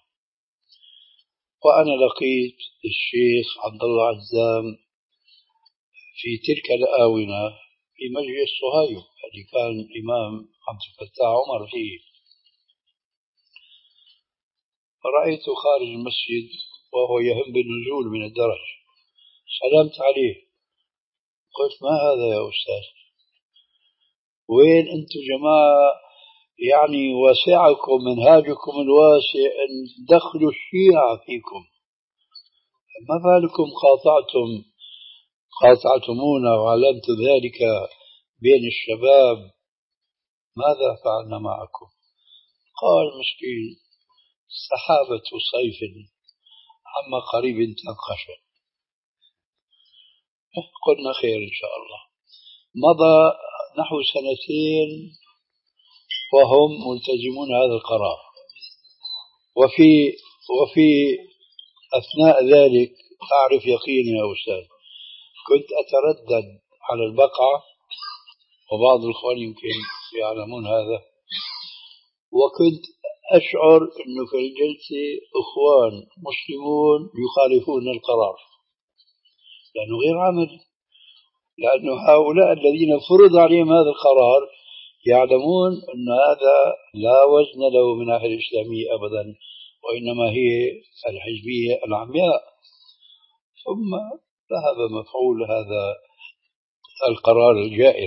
وأنا لقيت الشيخ عبد الله عزام في تلك الآونة في مجلس صهيب اللي كان الإمام عبد الفتاح عمر فيه، فرأيته خارج المسجد وهو يهم بالنزول من الدرج، سلمت عليه قلت: ما هذا يا أستاذ؟ وين أنتم جماعة يعني وسعكم منهاجكم الواسع أن تدخلوا الشيعة فيكم، ما بالكم قاطعتم قاطعتمونا وعلمت ذلك بين الشباب، ماذا فعلنا معكم؟ قال: مسكين سحابة صيف عما قريب تنقشع. قلنا خير إن شاء الله. مضى نحو سنتين وهم ملتزمون هذا القرار، وفي وفي أثناء ذلك أعرف يقينا يا أستاذ كنت أتردد على البقعة، وبعض الإخوان يمكن يعلمون هذا، وكنت أشعر أنه في الجلسة إخوان مسلمون يخالفون القرار، لأنه غير عملي، لأنه هؤلاء الذين فرض عليهم هذا القرار يعلمون أن هذا لا وزن له من الناحية الإسلامية أبدا، وإنما هي الحزبية العمياء. ثم ذهب مفعول هذا القرار الجائر.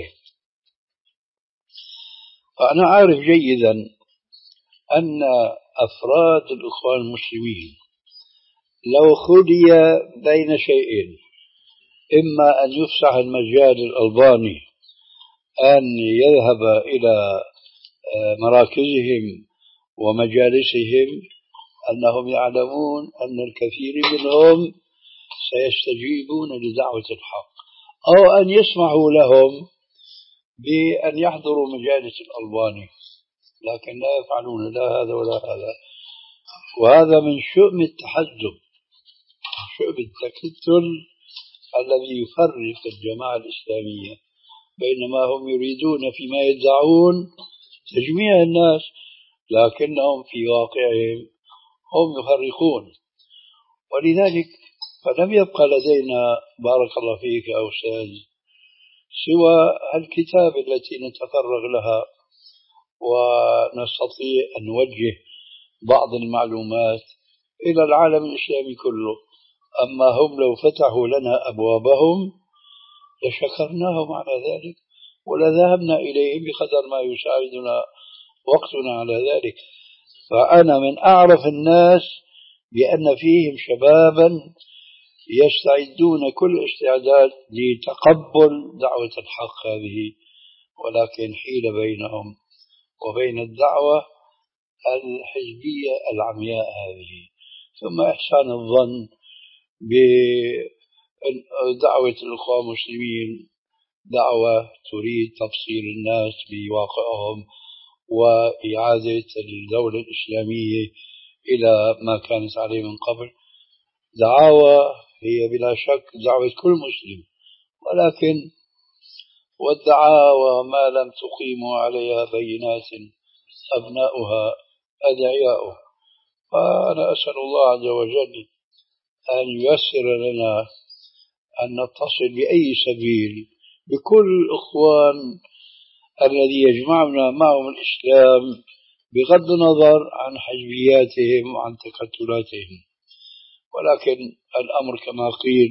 فأنا عارف جيدا أن أفراد الإخوان المسلمين لو خلي بين شيئين، إما أن يفسح المجال الألباني أن يذهب إلى مراكزهم ومجالسهم، أنهم يعلمون أن الكثير منهم سيستجيبون لدعوة الحق، أو أن يسمحوا لهم بأن يحضروا مجالس الألباني، لكن لا يفعلون لا هذا ولا هذا. وهذا من شؤم التحزب، شؤم التكتل الذي يفرق الجماعة الإسلامية، بينما هم يريدون فيما يدعون تجميع الناس، لكنهم في واقعهم هم يفرقون. ولذلك فلم يبقى لدينا بارك الله فيك يا أستاذ سوى الكتاب التي نتفرغ لها ونستطيع أن نوجه بعض المعلومات إلى العالم الإسلامي كله. أما هم لو فتحوا لنا أبوابهم لشكرناهم على ذلك، ولذهبنا إليهم بقدر ما يساعدنا وقتنا على ذلك. فأنا من أعرف الناس بأن فيهم شبابا يستعدون كل استعداد لتقبل دعوة الحق هذه، ولكن حيل بينهم وبين الدعوة الحزبية العمياء هذه. ثم إحسان الظن بدعوة الأخوة المسلمين دعوة تريد تفصيل الناس بواقعهم وإعادة الدولة الإسلامية إلى ما كانت عليه من قبل. دعوة هي بلا شك دعوة كل مسلم، ولكن والدعاوى ما لم تقيموا عليها بينات أبناؤها أدعياؤه. فأنا أسأل الله عز وجل أن ييسر لنا أن نتصل بأي سبيل بكل الإخوان الذي يجمعنا معهم الإسلام بغض النظر عن حزبياتهم وعن تكتلاتهم. ولكن الأمر كما قيل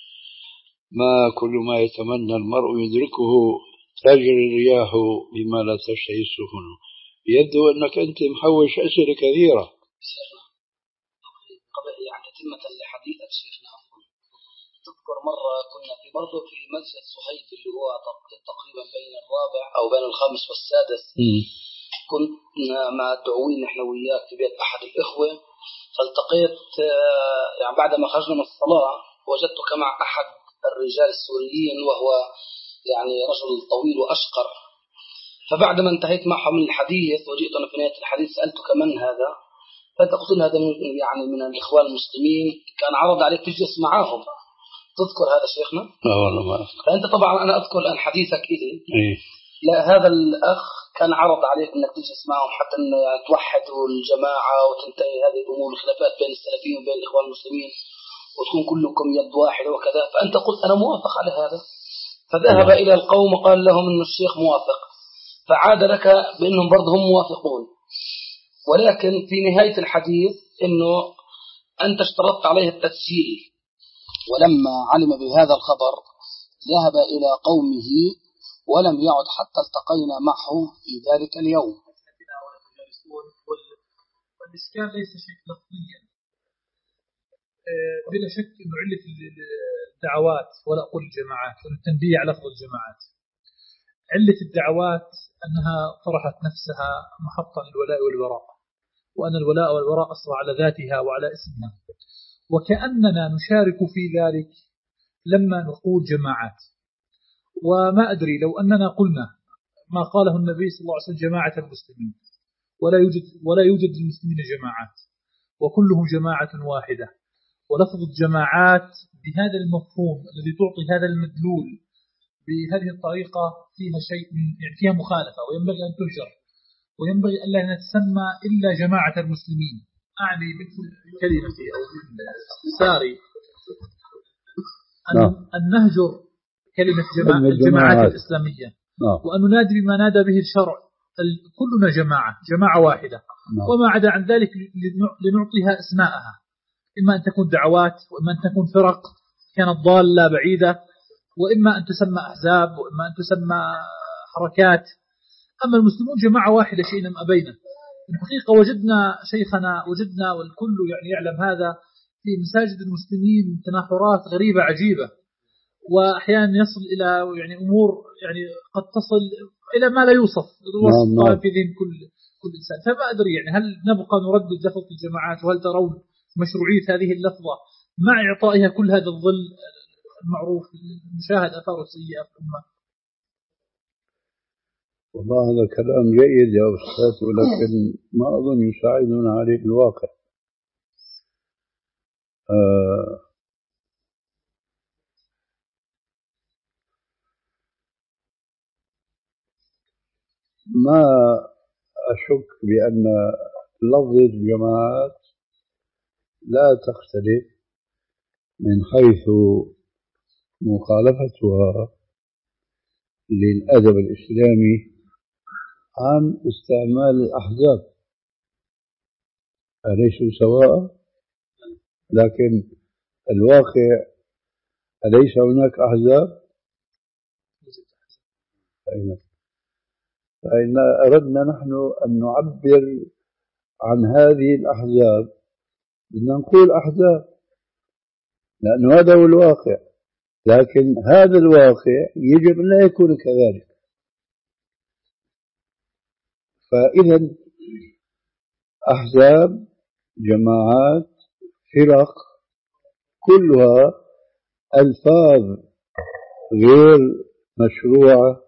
ما كل ما يتمنى المرء يدركه، تجري الرياح بما لا تشتهي السفن. يبدو أنك أنت محوش أسئلة كثيرة. شيخنا قبل يعني تتمة لحديثك شيخنا، تذكر مرة كنا في برضه في مسجد صهيب اللي هو تقريبا بين الرابع أو بين الخامس والسادس، م. كنا مع الدعوين نحن وياك في بيت أحد الإخوة، فالتقيت يعني بعد ما خرجنا من الصلاة وجدتك مع أحد الرجال السوريين وهو يعني رجل طويل وأشقر. فبعد ما انتهيت معه من الحديث وجئت أنا في نهاية الحديث سألتك من هذا، فأنت قلت هذا يعني من الإخوان المسلمين كان عرض عليك تجلس معهم. تذكر هذا شيخنا؟ لا والله ما أذكر. فأنت طبعا أنا أذكر الآن حديثك إلي. إيه؟ لا هذا الأخ كان عرض عليك أنك تجلس معهم حتى أن يعني توحدوا الجماعة وتنتهي هذه الأمور الخلافات بين السلفيين وبين الإخوان المسلمين وتكون كلكم يد واحدة وكذا. فأنت قلت أنا موافق على هذا، فذهب إلى القوم وقال لهم أن الشيخ موافق، فعاد لك بأنهم برضهم موافقون. ولكن في نهاية الحديث أنه أنت اشترطت عليه التسجيل، ولما علم بهذا الخبر ذهب إلى قومه ولم يعد حتى التقينا معه في ذلك اليوم. والإسكان ليس شيء لفظيا، بلا شك أنه علة الدعوات ولا أقول الجماعات، والتنبيه على لفظ الجماعات، علة الدعوات أنها طرحت نفسها محطة للولاء والبراء، وأن الولاء والبراء أصبح على ذاتها وعلى اسمها، وكأننا نشارك في ذلك لما نقول جماعات. وما أدري لو أننا قلنا ما قاله النبي صلى الله عليه وسلم جماعة المسلمين، ولا يوجد ولا يوجد للمسلمين جماعات وكلهم جماعة واحدة، ولفظ الجماعات بهذا المفهوم الذي تعطي هذا المدلول بهذه الطريقة فيها شيء من يعني فيها مخالفة، وينبغي أن تهجر، وينبغي أن لا نتسمى إلا جماعة المسلمين. أعني من كلمتي أو من ساري أن, أن نهجر كلمة جماعة الجماعات الإسلامية، وأن ننادي بما نادى به الشرع، كلنا جماعة جماعة واحدة، وما عدا عن ذلك لنعطيها اسماءها، إما أن تكون دعوات، وإما أن تكون فرق كانت ضالة بعيدة، وإما أن تسمى أحزاب، وإما أن تسمى حركات. أما المسلمون جماعة واحدة شئنا أم أبينا. في الحقيقة وجدنا شيخنا وجدنا والكل يعني يعلم هذا في مساجد المسلمين تناحرات غريبة عجيبة، وأحيانا يصل إلى يعني أمور يعني قد تصل إلى ما لا يوصف الوصف في ذهن كل كل إنسان. فما أدري يعني هل نبقى نردد لفظ الجماعات، وهل ترون مشروعية هذه اللفظة مع إعطائها كل هذا الظل المعروف المشاهد أثاره السيئة في الأمة؟ والله هذا كلام جيد يا أستاذ، ولكن ما أظن يساعدنا عليه الواقع. آه ما أشك بأن لفظة الجماعات لا تختلف من حيث مخالفتها للأدب الإسلامي عن استعمال الأحزاب. أليسوا سواء؟ لكن الواقع أليس هناك أحزاب؟ فإن أردنا نحن أن نعبر عن هذه الأحزاب بدنا نقول أحزاب، لأن هذا هو الواقع، لكن هذا الواقع يجب أن لا يكون كذلك. فإذا أحزاب، جماعات، فرق، كلها ألفاظ غير مشروعة،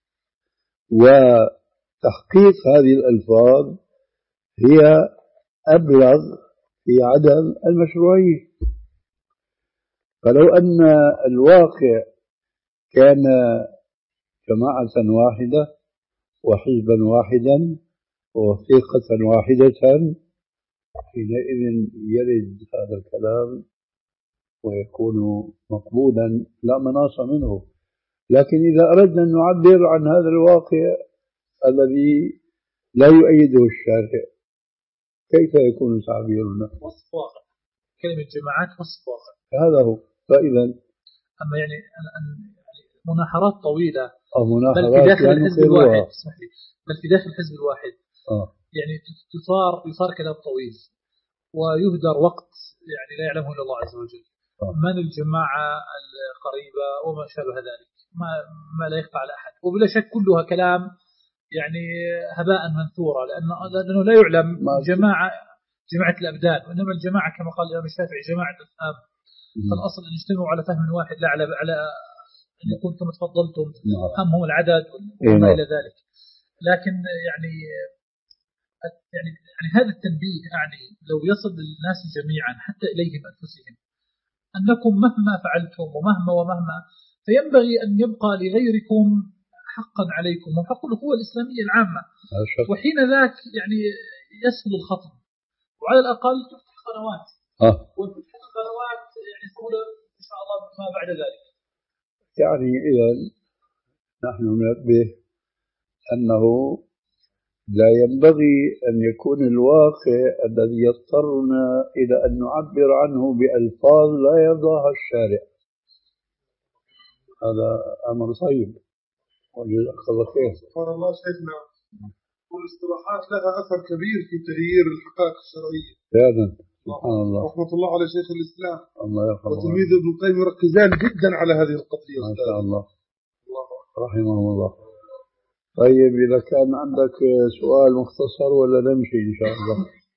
وتحقيق هذه الألفاظ هي أبلغ في عدم المشروعية. فلو أن الواقع كان جماعة واحدة وحزبا واحدا ووثيقة واحدة حينئذ يرد هذا الكلام ويكون مقبولا لا مناص منه. لكن إذا أردنا أن نعبر عن هذا الواقع الذي لا يؤيده الشارع، كيف يكون تعبيرنا؟ وصف واقع. كلمة جماعات وصف واقع، هذا هو. فإذا أما يعني أن مناحرات طويلة أو مناحرات بل في داخل يعني الحزب الواحد، اسمح لي، بل في داخل الحزب الواحد آه. يعني يصار يصار كلام طويل ويهدر وقت يعني لا يعلمه إلا الله عز وجل. آه. من الجماعة القريبة وما شابه ذلك، ما ما لا يخفى على أحد، وبلا شك كلها كلام يعني هباء منثورا، لأنه لأنه لا يعلم جماعة جماعة الأبدان، وإنما الجماعة كما قال الإمام الشافعي جماعة الأفهام. فالأصل أن يجتمعوا على فهم واحد، لا على على أن يكون كما تفضلتم همهم العدد وما إلى ذلك. لكن يعني يعني يعني هذا التنبيه يعني لو يصل للناس جميعا حتى إليهم أنفسهم أنكم مهما فعلتم ومهما ومهما فينبغي أن يبقى لغيركم حقا عليكم وحق الأخوة الإسلامية العامة، وحين ذاك يعني يسهل الخطب، وعلى الأقل تفتح قنوات آه. وتفتح قنوات يعني سهولة إن شاء الله ما بعد ذلك. يعني إذا نحن ننبه أنه لا ينبغي أن يكون الواقع الذي يضطرنا إلى أن نعبر عنه بألفاظ لا يرضاها الشارع. هذا أمر طيب وجزاك الله خير. سبحان الله سيدنا، والاصطلاحات لها أثر كبير في تغيير الحقائق الشرعية فعلا. سبحان الله. رحمة الله على شيخ الإسلام الله يرحمه وتلميذ ابن القيم يركزان جدا على هذه القضية. ما شاء الله. رحمه الله. طيب إذا كان عندك سؤال مختصر ولا نمشي إن شاء الله؟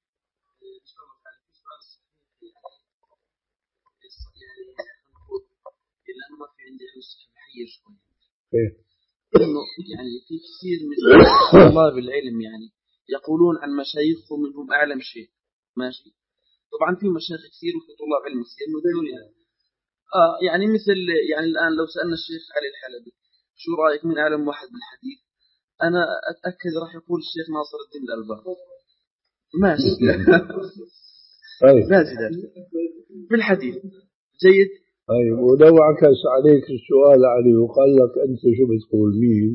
لأنه في عندي محير شوي. إيه؟ إنه يعني في كثير من طلاب العلم يعني يقولون عن مشايخهم إنهم أعلم شيء، ماشي، طبعا في مشايخ كثير وفي طلاب علم كثير بدون آه يعني مثل يعني الآن لو سألنا الشيخ علي الحلبي شو رأيك من أعلم واحد بالحديث، أنا أتأكد راح يقول الشيخ ناصر الدين الألباني. ماشي ماشي بالحديث جيد. طيب ولو عكس عليك السؤال علي وقال لك أنت شو بتقول مين؟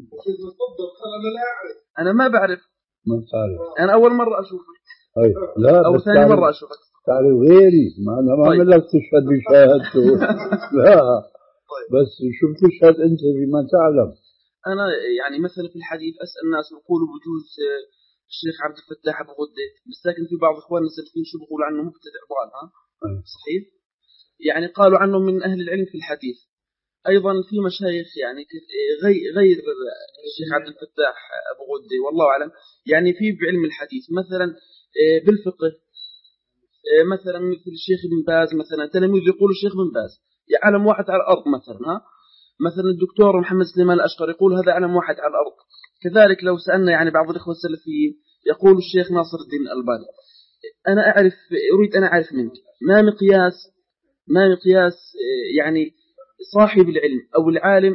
أنا ما بعرف. ما تعرف. أنا أول مرة أشوفك. طيب لا أو ثاني مرة أشوفك. تعرف غيري، ما أنا ما أعمل لك تشهد بشهادته. لا طيب. بس شو بتشهد أنت بما تعلم؟ أنا يعني مثلا في الحديث أسأل الناس يقولوا بجوز الشيخ عبد الفتاح أبو غدة، بس لكن في بعض إخواننا السلفيين شو بيقولوا عنه مبتدع ضال. ها طيب. صحيح. يعني قالوا عنه من أهل العلم في الحديث. أيضا في مشايخ يعني غير الشيخ عبد الفتاح أبو غدة والله أعلم، يعني في بعلم الحديث مثلا بالفقه مثلا مثل الشيخ ابن باز مثلا، تلاميذ يقولوا الشيخ ابن باز يعلم واحد على الأرض مثلا. ها مثلا الدكتور محمد سليمان الأشقر يقول هذا علم واحد على الأرض. كذلك لو سألنا يعني بعض الإخوة السلفيين يقول الشيخ ناصر الدين الألباني. أنا أعرف أريد أنا أعرف منك ما مقياس ما مقياس يعني صاحب العلم أو العالم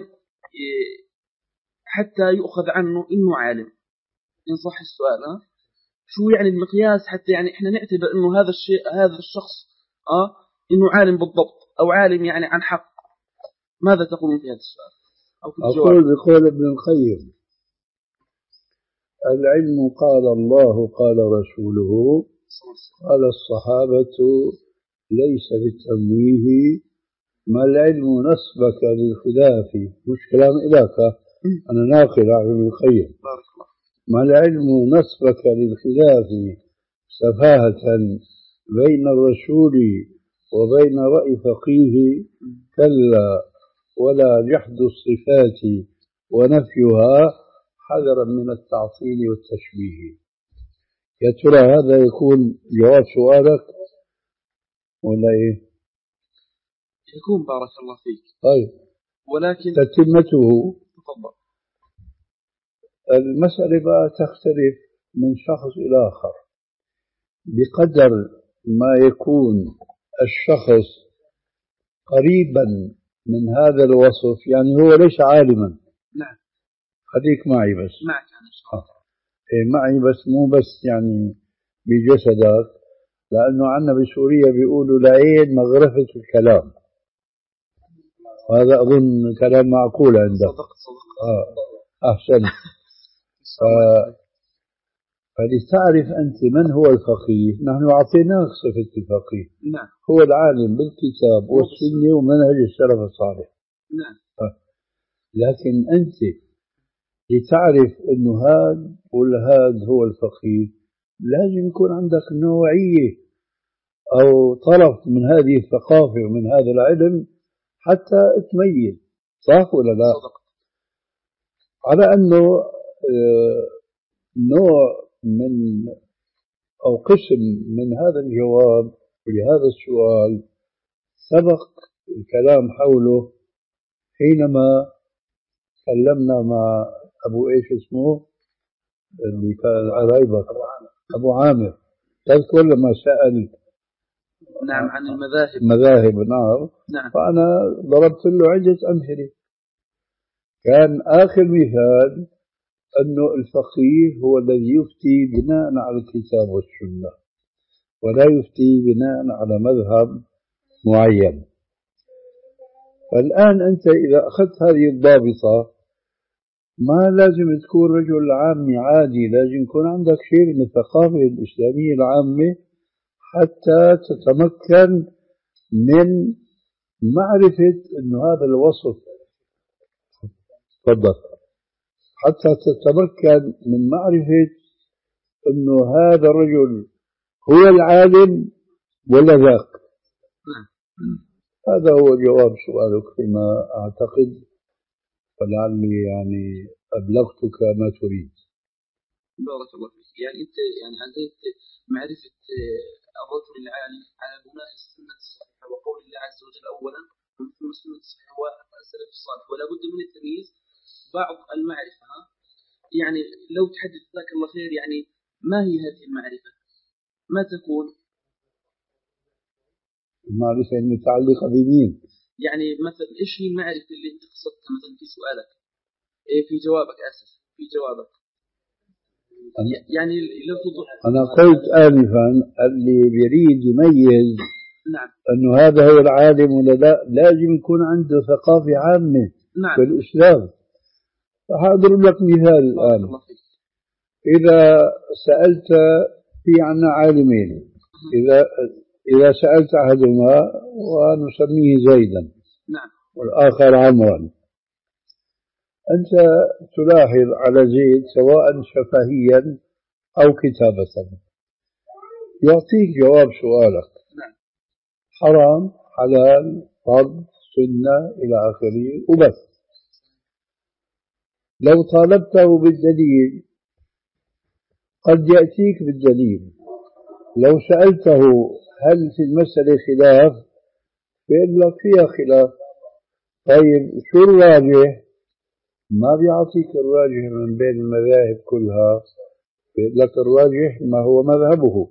حتى يؤخذ عنه إنه عالم، إن صح السؤال. ها شو يعني المقياس حتى يعني إحنا نعتبر إنه هذا الشيء هذا الشخص آه إنه عالم بالضبط أو عالم يعني عن حق؟ ماذا تقولون في هذا السؤال أو في الجواب؟ أقول بقول ابن القيم العلم قال الله قال رسوله قال الصحابة ليس بالتمويه، ما العلم نسبك للخلاف، مش كلام إليك أنا ناقل عن ابن القيم، ما العلم نسبك للخلاف سفاهة بين الرسول وبين رأي فقيه، كلا ولا جحد الصفات ونفيها حذرا من التعطيل والتشبيه. يا ترى هذا يكون جواب سؤالك ولا إيه؟ يكون بارك الله فيك. طيب ولكن تتمته تفضل. المسألة بقى تختلف من شخص إلى آخر بقدر ما يكون الشخص قريبا من هذا الوصف، يعني هو ليس عالما. نعم. خليك معي بس. معك إن شاء الله. إيه معي بس مو بس يعني بجسدك، لأنه عندنا بسوريا بيقولوا العين مغرفة الكلام، وهذا أظن كلام معقول عندك. صدقت صدقت. آه أحسن. فلتعرف أنت من هو الفقيه، نحن أعطيناك صفة الفقيه. نعم. هو العالم بالكتاب والسنة ومنهج السلف الصالح. نعم. لكن أنت لتعرف أنه هذا والهذا هو الفقيه لازم يكون عندك نوعية أو طرف من هذه الثقافة ومن هذا العلم حتى تميز، صح ولا لا؟ صدق. على أنه نوع من أو قسم من هذا الجواب ولهذا السؤال سبق الكلام حوله حينما تكلمنا مع أبو إيش اسمه اللي كان قرايبك أبو عامر، تذكر لما سأل نعم عن المذاهب مذاهب نعم. نعم. فأنا ضربت له عدة أمثلة. كان آخر مثال أنه الفقيه هو الذي يفتي بناء على الكتاب والسنة ولا يفتي بناء على مذهب معين. فالآن أنت إذا أخذت هذه الضابطة ما لازم تكون رجل عامي عادي، لازم يكون عندك شيء من الثقافة الإسلامية العامة حتى تتمكن من معرفة أنه هذا الوصف تفضل حتى تتمكن من معرفة أنه هذا الرجل هو العالم ولا ذاك. هذا هو جواب سؤالك فيما أعتقد، فلعلي يعني أبلغتك ما تريد. بارك الله فيك. يعني أنت يعني أنت معرفة الرجل العالم على بناء السنة الصحيحة وقول الله عز وجل أولا ثم السنة الصحيحة والسلف الصالح، ولا بد من التمييز بعض المعرفة. يعني لو تحدث جزاك الله خير يعني ما هي هذه المعرفة؟ ما تكون؟ المعرفة المتعلقة بمين؟ يعني مثلا إيش هي المعرفة اللي أنت قصدتها مثلا في سؤالك؟ إيه في جوابك آسف في جوابك يعني لو توضح. أنا قلت آنفا اللي بيريد يميز نعم أنه هذا هو العالم ولا لا لازم يكون عنده ثقافة عامة نعم. في الإسلام. فهضرب لك مثال الآن. إذا سألت في عنا عالمين، إذا إذا سألت أحدهما ونسميه زيدا نعم. والآخر عمرا، أنت تلاحظ على زيد سواء شفهيا أو كتابة يعطيك جواب سؤالك نعم. حرام حلال فرض سنة إلى آخره وبس. لو طالبته بالدليل قد يأتيك بالدليل، لو سألته هل في المسألة خلاف بيقول لك فيها خلاف. طيب شو الراجح؟ ما بيعطيك الراجح من بين المذاهب كلها، بيقول لك الراجح ما هو مذهبه.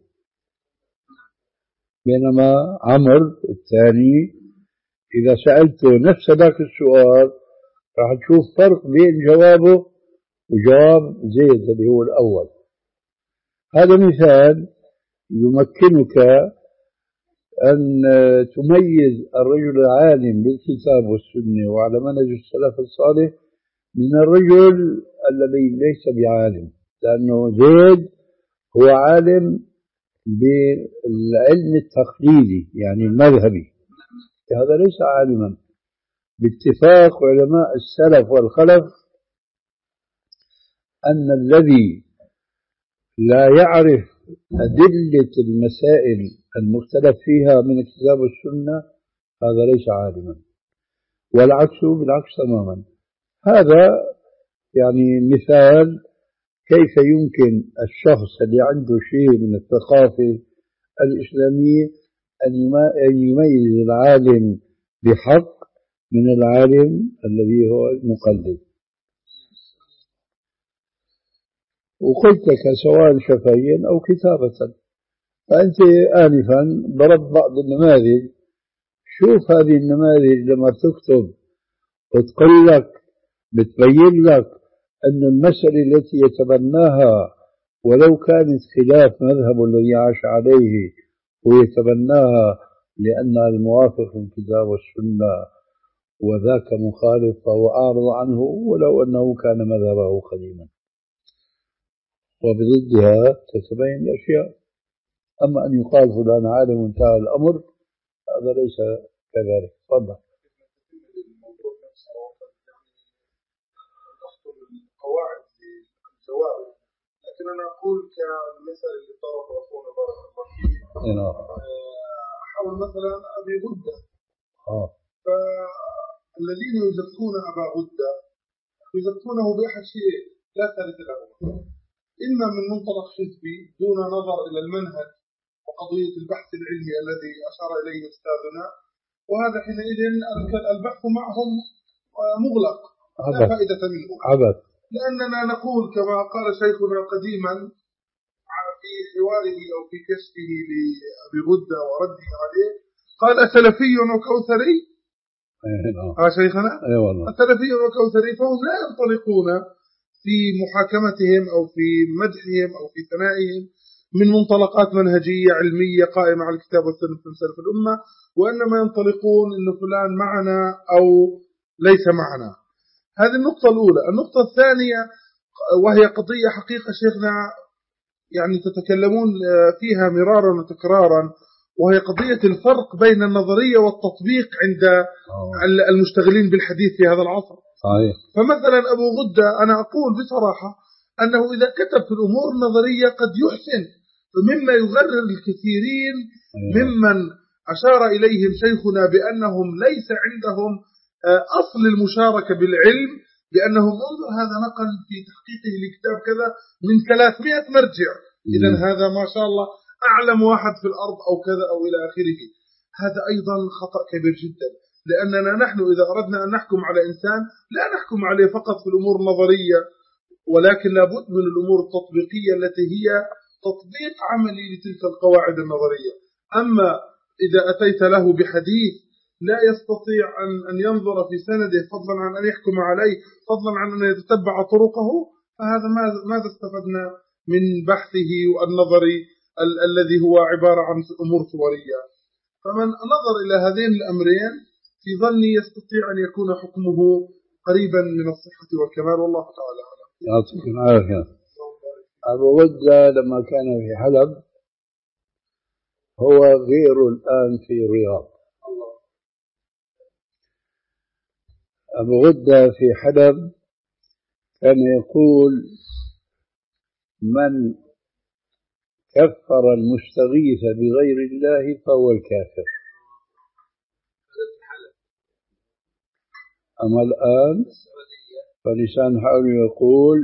بينما عمرو الثاني إذا سألته نفس ذاك السؤال راح تشوف فرق بين جوابه وجواب زيد اللي هو الأول. هذا مثال يمكنك أن تميز الرجل العالم بالكتاب والسنة وعلى منهج السلف الصالح من الرجل الذي ليس بعالم، لأنه زيد هو عالم بالعلم التقليدي يعني المذهبي، هذا ليس عالما. باتفاق علماء السلف والخلف أن الذي لا يعرف أدلة المسائل المختلف فيها من الكتاب والسنة هذا ليس عالما، والعكس بالعكس تماما. هذا يعني مثال كيف يمكن الشخص اللي عنده شيء من الثقافة الإسلامية أن يميز العالم بحق من العالم الذي هو المقلد. وقلت لك سواء شفهيا أو كتابة. فأنت آنفا ضربت بعض النماذج، شوف هذه النماذج لما تكتب وتقول لك بتبين لك أن المسألة التي يتبناها ولو كانت خلاف مذهب الذي عاش عليه ويتبناها لأنها الموافق للكتاب والسنة وذاك مخالف فهو أعرض عنه ولو أنه كان مذهبه قديما، وبضدها تتبين الأشياء. أما أن يقال فلان عالم وانتهى الأمر هذا ليس كذلك. تفضل. قواعد الجواب، لكن أنا أقول كمثال اللي طرحه أخونا بارك الله فيه، أحاول مثلا أبي غدة، آه. فالذين يزكون أبا غدة يزكونه بأحد شيء لا ثالث له، إما من منطلق حزبي دون نظر إلى المنهج وقضية البحث العلمي الذي أشار إليه أستاذنا، وهذا حينئذ البحث معهم مغلق لا فائدة منه عبث. لأننا نقول كما قال شيخنا قديما في حواره أو في كشفه لأبي غدة ورده عليه قال سلفي وكوثري. ها شيخنا سلفي وكوثري، فهم لا ينطلقون في محاكمتهم أو في مدحهم أو في ثنائهم من منطلقات منهجية علمية قائمة على الكتاب والسنة من سلف الأمة، وإنما ينطلقون إن فلان معنا أو ليس معنا. هذه النقطة الأولى. النقطة الثانية وهي قضية حقيقة شيخنا يعني تتكلمون فيها مرارا وتكرارا، وهي قضية الفرق بين النظرية والتطبيق عند المشتغلين بالحديث في هذا العصر. صحيح. فمثلا أبو غدة أنا أقول بصراحة أنه إذا كتب في الأمور النظرية قد يحسن، فمما يغرر الكثيرين ممن أشار إليهم شيخنا بأنهم ليس عندهم أصل المشاركة بالعلم، لأنهم انظر هذا نقل في تحقيقه لكتاب كذا من ثلاثمائة مرجع، إذا هذا ما شاء الله أعلم واحد في الأرض أو كذا أو إلى آخره. هذا أيضا خطأ كبير جدا، لأننا نحن إذا أردنا أن نحكم على إنسان لا نحكم عليه فقط في الأمور النظرية، ولكن لابد من الأمور التطبيقية التي هي تطبيق عملي لتلك القواعد النظرية. أما إذا أتيت له بحديث لا يستطيع أن أن ينظر في سنده فضلا عن أن يحكم عليه، فضلا عن أن يتتبع طرقه، فهذا ماذا استفدنا من بحثه والنظر ال الذي هو عبارة عن أمور صورية؟ فمن نظر إلى هذين الأمرين في ظني يستطيع أن يكون حكمه قريبا من الصحة والكمال، والله تعالى أعلم. يعطيك العافية. أبو غدة لما كان في حلب هو غير الآن في الرياض. أبو غدة في حلب كان يقول: من كفر المستغيث بغير الله فهو الكافر. أما الآن فلسان حاله يقول: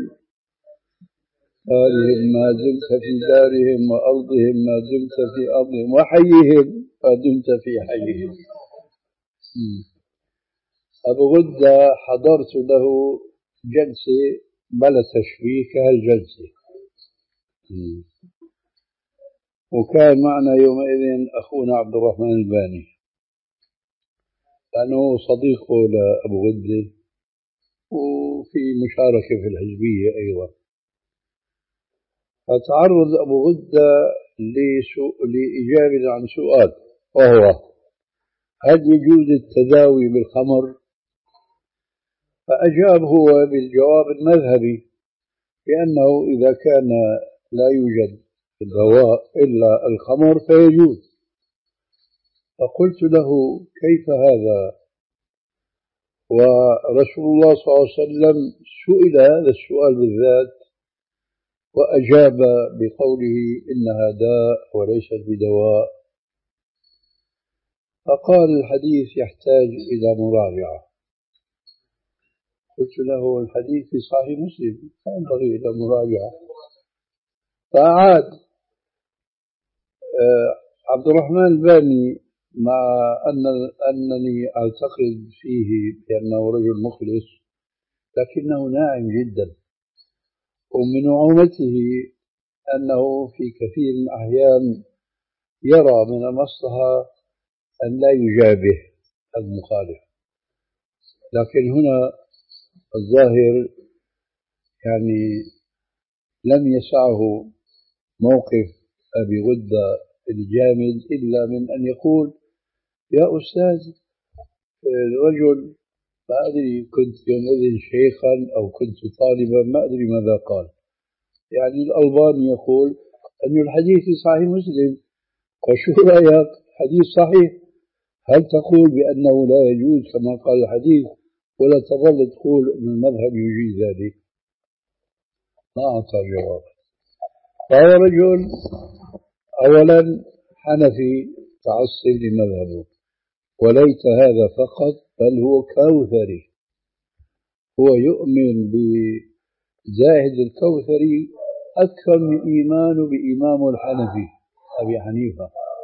دارهم ما دمت في دارهم وأرضهم ما دمت في أرضهم وحيهم ما دمت في حيهم. أبو غدة حضرت له جلسة بلا تشبيه كهالجلسة، وكان معنا يومئذ أخونا عبد الرحمن الباني لأنه صديقه لأبو غدة وفي مشاركة في الحزبية أيضا. فتعرض أبو غدة لإجابة عن سؤال، وهو: هل يجوز التداوي بالخمر؟ فأجاب هو بالجواب المذهبي بأنه إذا كان لا يوجد الدواء إلا الخمر فيجوز. فقلت له: كيف هذا؟ ورسول الله صلى الله عليه وسلم سئل هذا السؤال بالذات وأجاب بقوله: إنها داء وليست بدواء. فقال: الحديث يحتاج إلى مراجعة. قلت له: الحديث في صحيح مسلم لا ينبغي إلى مراجعة. فأعاد. عبد الرحمن الباني مع أن أنني أعتقد فيه بأنه رجل مخلص لكنه ناعم جدا، ومن نعومته أنه في كثير من الأحيان يرى من المصلحة أن لا يجابه المخالف، لكن هنا الظاهر يعني لم يسعه موقف أبي غدة الجامد إلا من أن يقول: يا أستاذ الرجل ما أدري كنت يومئذ شيخا أو كنت طالبا ما أدري ماذا قال. يعني الألباني يقول أن الحديث في صحيح مسلم، فشو رأيك؟ حديث صحيح، هل تقول بأنه لا يجوز كما قال الحديث ولا تظل تقول أن المذهب يجيز ذلك؟ ما أعطى جواب. فهو رجل أولا حنفي تعصب لمذهبه، وليس هذا فقط بل هو كوثري، هو يؤمن بزاهد الكوثري أكثر من إيمانه بإمامه الحنفي أبي حنيفة.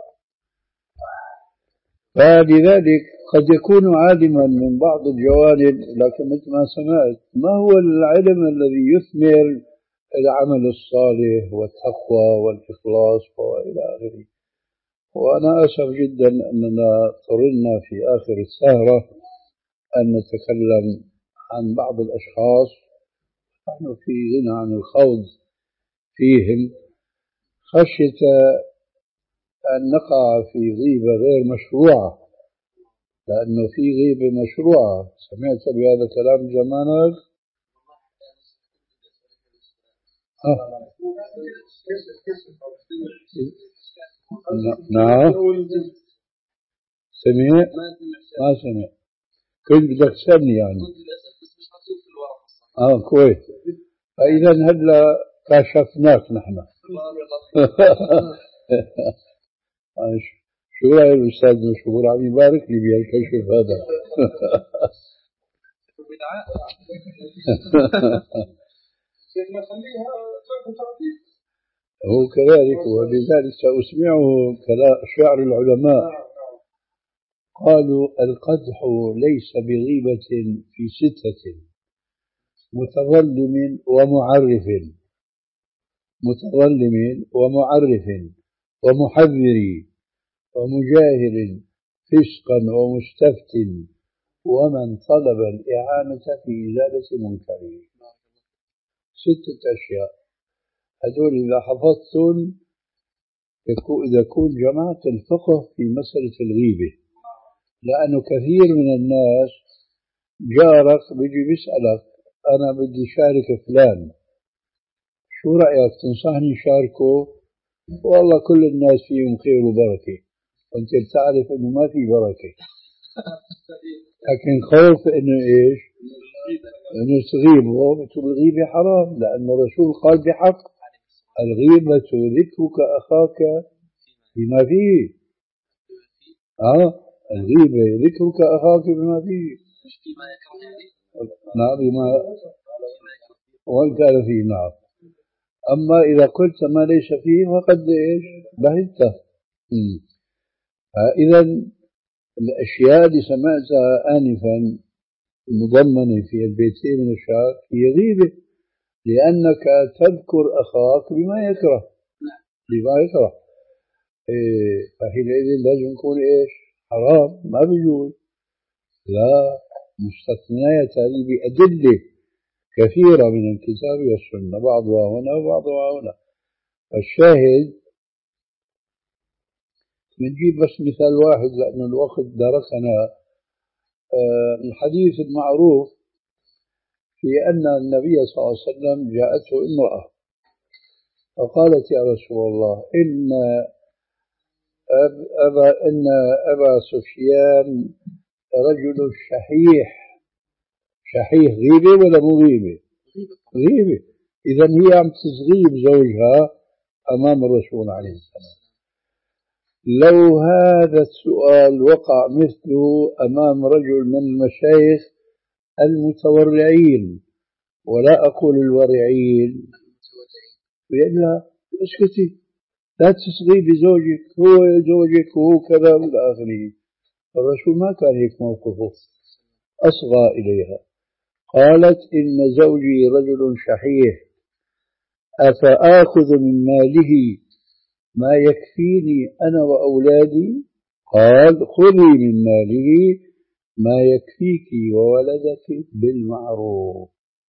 فلذلك قد يكون عالما من بعض الجوانب، لكن مثل ما سمعت ما هو العلم الذي يثمر العمل الصالح والتقوى والإخلاص وإلى آخره. وأنا أسف جدا أننا اضطررنا في آخر السهرة أن نتكلم عن بعض الأشخاص نحن في غنى عن الخوض فيهم خشية أن نقع في غيبة غير مشروعة، لأنه في غيبة مشروعة. سمعت بهذا الكلام زمانك؟ آه. نعم سمع ما سمع، كنت بدك تسألني يعني. اه كويس، فإذا هلا كشفناك نحن. شو رأي الأستاذ مشهور عم يبارك لي بهالكشف هذا؟ هو كذلك، ولذلك سأسمعه شعر العلماء قالوا: القدح ليس بغيبة في ستة: متظلم ومعرف متظلم ومعرف ومحذر ومجاهر فسقا ومستفت ومن طلب الإعانة في إزالة منكره. ستة أشياء هذول إذا حفظتم إذا كون جمعت الفقه في مسألة الغيبة، لأنه كثير من الناس جارك بيجي بيسألك أنا بدي شارك فلان، شو رأيك تنصحني شاركه؟ والله كل الناس فيهم خير وبركة، وانت بتعرف انه ما في بركة، لكن خوف انه ايش؟ انه تغيبه. بتقول الغيبة حرام، لأن الرسول قال بحق الغيبة ذكرك أخاك بما فيه. اه الغيبة ذكرك أخاك بما فيه، نعم بما وإن كان فيه نعم. أما إذا قلت ما ليس فيه فقد إيش بهته. إذا الأشياء اللي سمعتها آنفا مضمنة في البيتين من الشعر هي غيبة، لأنك تذكر أخاك بما يكره بما يكره إيه، فحينئذ لازم يكون إيش حرام، ما بيجوز. لا، مستثنيات هذه بأدلة كثيرة من الكتاب والسنة، بعضها هنا وبعضها هنا. الشاهد بنجيب بس مثال واحد لأن الوقت درسنا. الحديث المعروف في أن النبي صلى الله عليه وسلم جاءته امرأة فقالت يا رسول الله إن أبا, إن أبا سفيان رجل شحيح. شحيح غيبة ولا مو غيبة؟ غيبة. إذا هي عم تغيب زوجها أمام الرسول عليه السلام. لو هذا السؤال وقع مثله أمام رجل من المشايخ المتورعين، ولا أقول الورعين، يقول لها اسكتي لا تصغي بزوجك، هو زوجك وهو كذا إلى آخره. الرسول ما كان هيك موقفه، أصغى إليها. قالت إن زوجي رجل شحيح أفآخذ من ماله ما يكفيني أنا وأولادي؟ قال خذي من ماله ما يكفيك وولدك بالمعروف.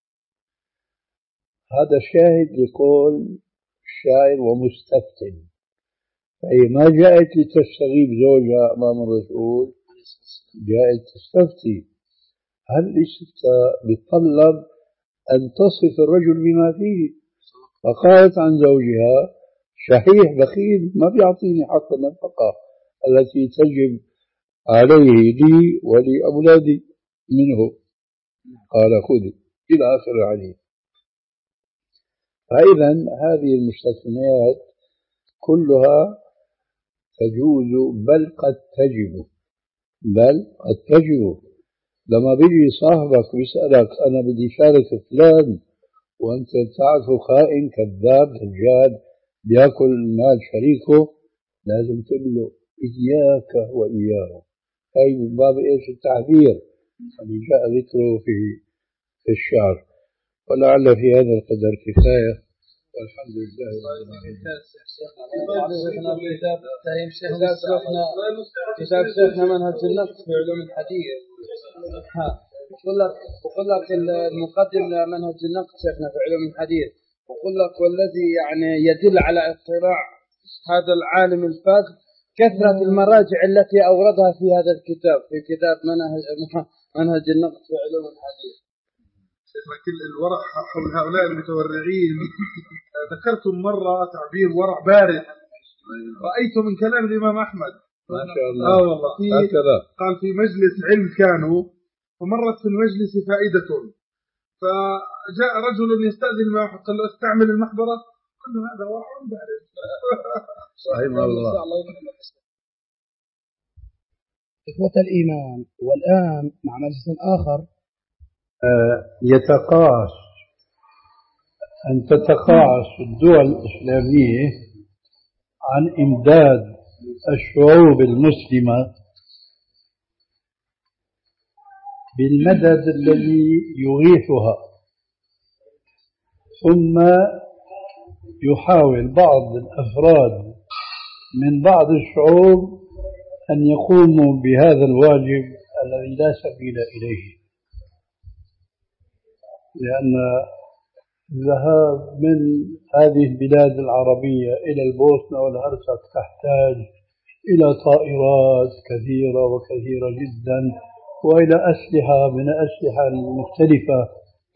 هذا شاهد لقول الشاعر ومستفتن. فهي ما جاءت لتستغيب زوجها أمام الرسول، جاءت تستفتي. هل الاستفتاء بيتطلب أن تصف الرجل بما فيه؟ فقالت عن زوجها شحيح بخيل ما بيعطيني حق النفقة التي تجب عليه لي ولأولادي منه. قال خذي إلى آخر الحديث. فإذا هذه المستثنيات كلها تجوز بل قد تجب، بل قد تجب. لما بيجي صاحبك بيسألك أنا بدي شارك فلان وأنت تعرفه خائن كذاب دجال بياكل مال شريكه، لازم تقول له إياك وإياه. هاي من باب إيش التعبير اللي جاء ذكره في في الشعر. ولعل في هذا القدر كفاية، والحمد لله. كتاب شيخنا منهج النقد في علوم الحديث. ها وقل لك وقل لك المقدم لمنهج النقد شيخنا في علوم الحديث، وقل لك والذي يعني يدل على اطلاع هذا العالم الفاضل كثرة المراجع التي أوردها في هذا الكتاب، في كتاب منهج منهج النقد في علوم الحديث. شيخنا كل الورع حول هؤلاء المتورعين. ذكرتم مرة تعبير ورع بارد رأيته من كلام الإمام أحمد ما شاء الله. آه والله في قال في مجلس علم كانوا، فمرت في المجلس فائدة، فجاء رجل يستأذن ما قال له استعمل المحبرة، قال له هذا ورع بارد. صحيح الله. إخوة الإيمان، والآن مع مجلس آخر يتقاعس أن تتقاعس الدول الإسلامية عن إمداد الشعوب المسلمة بالمدد الذي يغيثها، ثم يحاول بعض الأفراد من بعض الشعوب أن يقوموا بهذا الواجب الذي لا سبيل إليه، لأن الذهاب من هذه البلاد العربية إلى البوسنة والهرسك تحتاج إلى طائرات كثيرة وكثيرة جدا، وإلى أسلحة من الأسلحة المختلفة.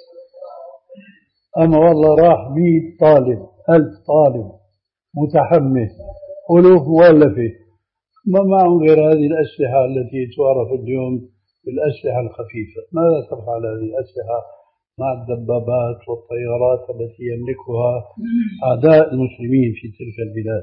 أما والله راح مئة طالب ألف طالب متحمس ألوف مؤلفة ما معهم غير هذه الأسلحة التي تعرف اليوم بالأسلحة الخفيفة. ماذا تفعل هذه الأسلحة مع الدبابات والطيارات التي يملكها أعداء المسلمين في تلك البلاد؟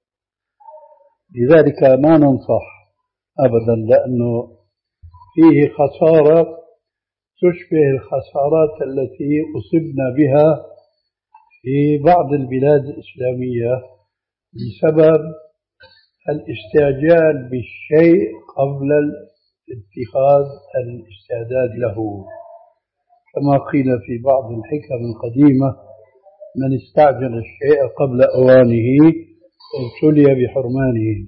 لذلك ما ننصح أبدا، لأنه فيه خسارة تشبه الخسارات التي أصبنا بها في بعض البلاد الإسلامية بسبب الاستعجال بالشيء قبل اتخاذ الاستعداد له، كما قيل في بعض الحكم القديمة: من استعجل الشيء قبل أوانه ابتلي بحرمانه.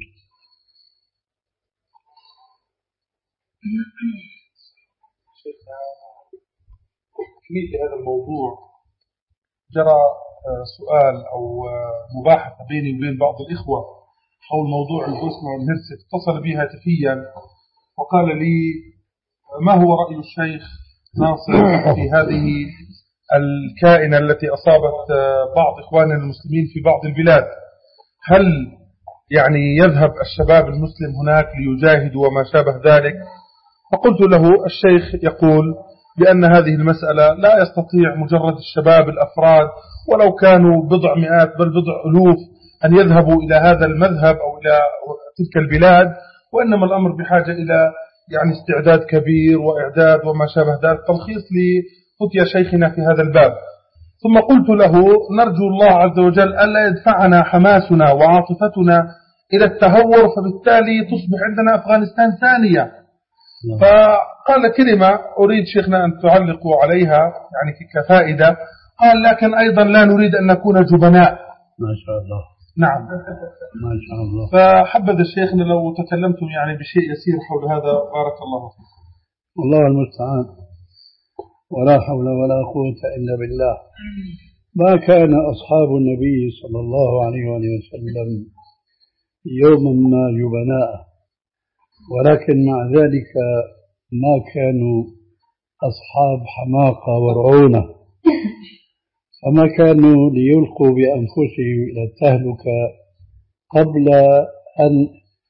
في هذا الموضوع جرى سؤال أو مباحثة بيني وبين بعض الإخوة حول موضوع البوسنة والهرسك. اتصل بي هاتفيا وقال لي: ما هو رأي الشيخ ناصر في هذه الكائنة التي أصابت بعض إخواننا المسلمين في بعض البلاد؟ هل يعني يذهب الشباب المسلم هناك ليجاهدوا وما شابه ذلك؟ فقلت له: الشيخ يقول بأن هذه المسألة لا يستطيع مجرد الشباب الأفراد ولو كانوا بضع مئات بل بضع ألوف أن يذهبوا إلى هذا المذهب أو إلى تلك البلاد، وإنما الأمر بحاجة إلى يعني استعداد كبير وإعداد وما شابه ذلك. تلخيص لفتيا شيخنا في هذا الباب. ثم قلت له: نرجو الله عز وجل ألا يدفعنا حماسنا وعاطفتنا إلى التهور، فبالتالي تصبح عندنا أفغانستان ثانية. فقال كلمة أريد شيخنا أن تعلقوا عليها يعني كفائدة. قال: لكن أيضا لا نريد أن نكون جبناء. ما شاء الله. نعم ما شاء الله. فحبذ الشيخنا لو تكلمتم يعني بشيء يسير حول هذا، بارك الله فيكم. الله المستعان، ولا حول ولا قوة إلا بالله. ما كان أصحاب النبي صلى الله عليه وسلم يوما ما جبناء، ولكن مع ذلك ما كانوا أصحاب حماقة ورعونة، فما كانوا ليلقوا بأنفسهم إلى التهلكة قبل أن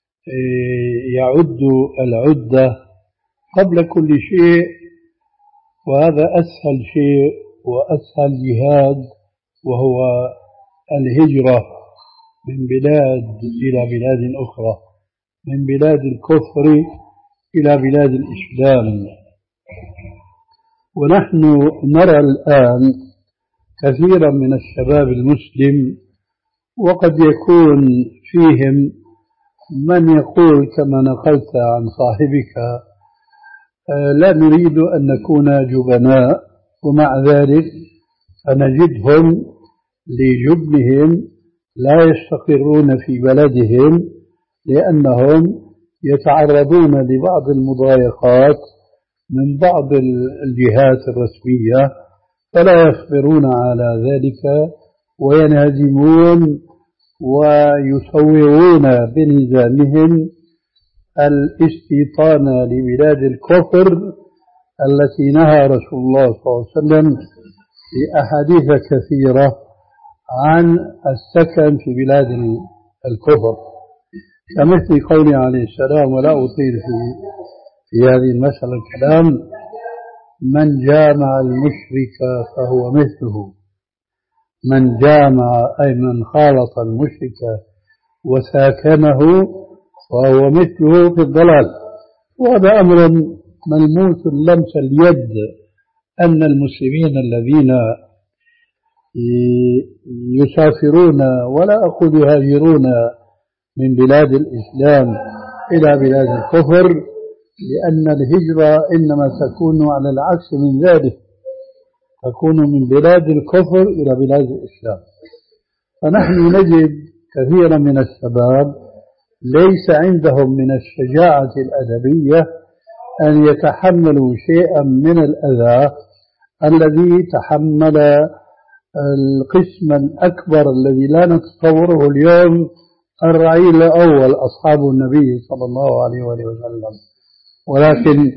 يعدوا العدة قبل كل شيء. وهذا أسهل شيء وأسهل جهاد، وهو الهجرة من بلاد إلى بلاد أخرى، من بلاد الكفر إلى بلاد الإسلام. ونحن نرى الآن كثيرا من الشباب المسلم، وقد يكون فيهم من يقول كما نقلت عن صاحبك: لا نريد أن نكون جبناء، ومع ذلك فنجدهم لجبنهم لا يستقرون في بلدهم، لأنهم يتعرضون لبعض المضايقات من بعض الجهات الرسمية، فلا يصبرون على ذلك وينهزمون ويسوغون بنظامهم الاستيطان لبلاد الكفر التي نهى رسول الله صلى الله عليه وسلم في أحاديث كثيرة عن السكن في بلاد الكفر، كمثل قوله عليه السلام: ولا أطيل في, في هذه المسألة الكلام: من جامع المشرك فهو مثله. من جامع أي من خالط المشرك وساكنه فهو مثله في الضلال. وهذا أمر ملموس لمس اليد، أن المسلمين الذين يسافرون، ولا أقول يهاجرون، من بلاد الإسلام إلى بلاد الكفر، لأن الهجرة إنما تكون على العكس من ذلك، تكون من بلاد الكفر إلى بلاد الإسلام. فنحن نجد كثيرا من الشباب ليس عندهم من الشجاعة الأدبية أن يتحملوا شيئا من الأذى الذي تحمل القسم الأكبر الذي لا نتصوره اليوم الرعيل الأول أصحاب النبي صلى الله عليه وآله وسلم. ولكن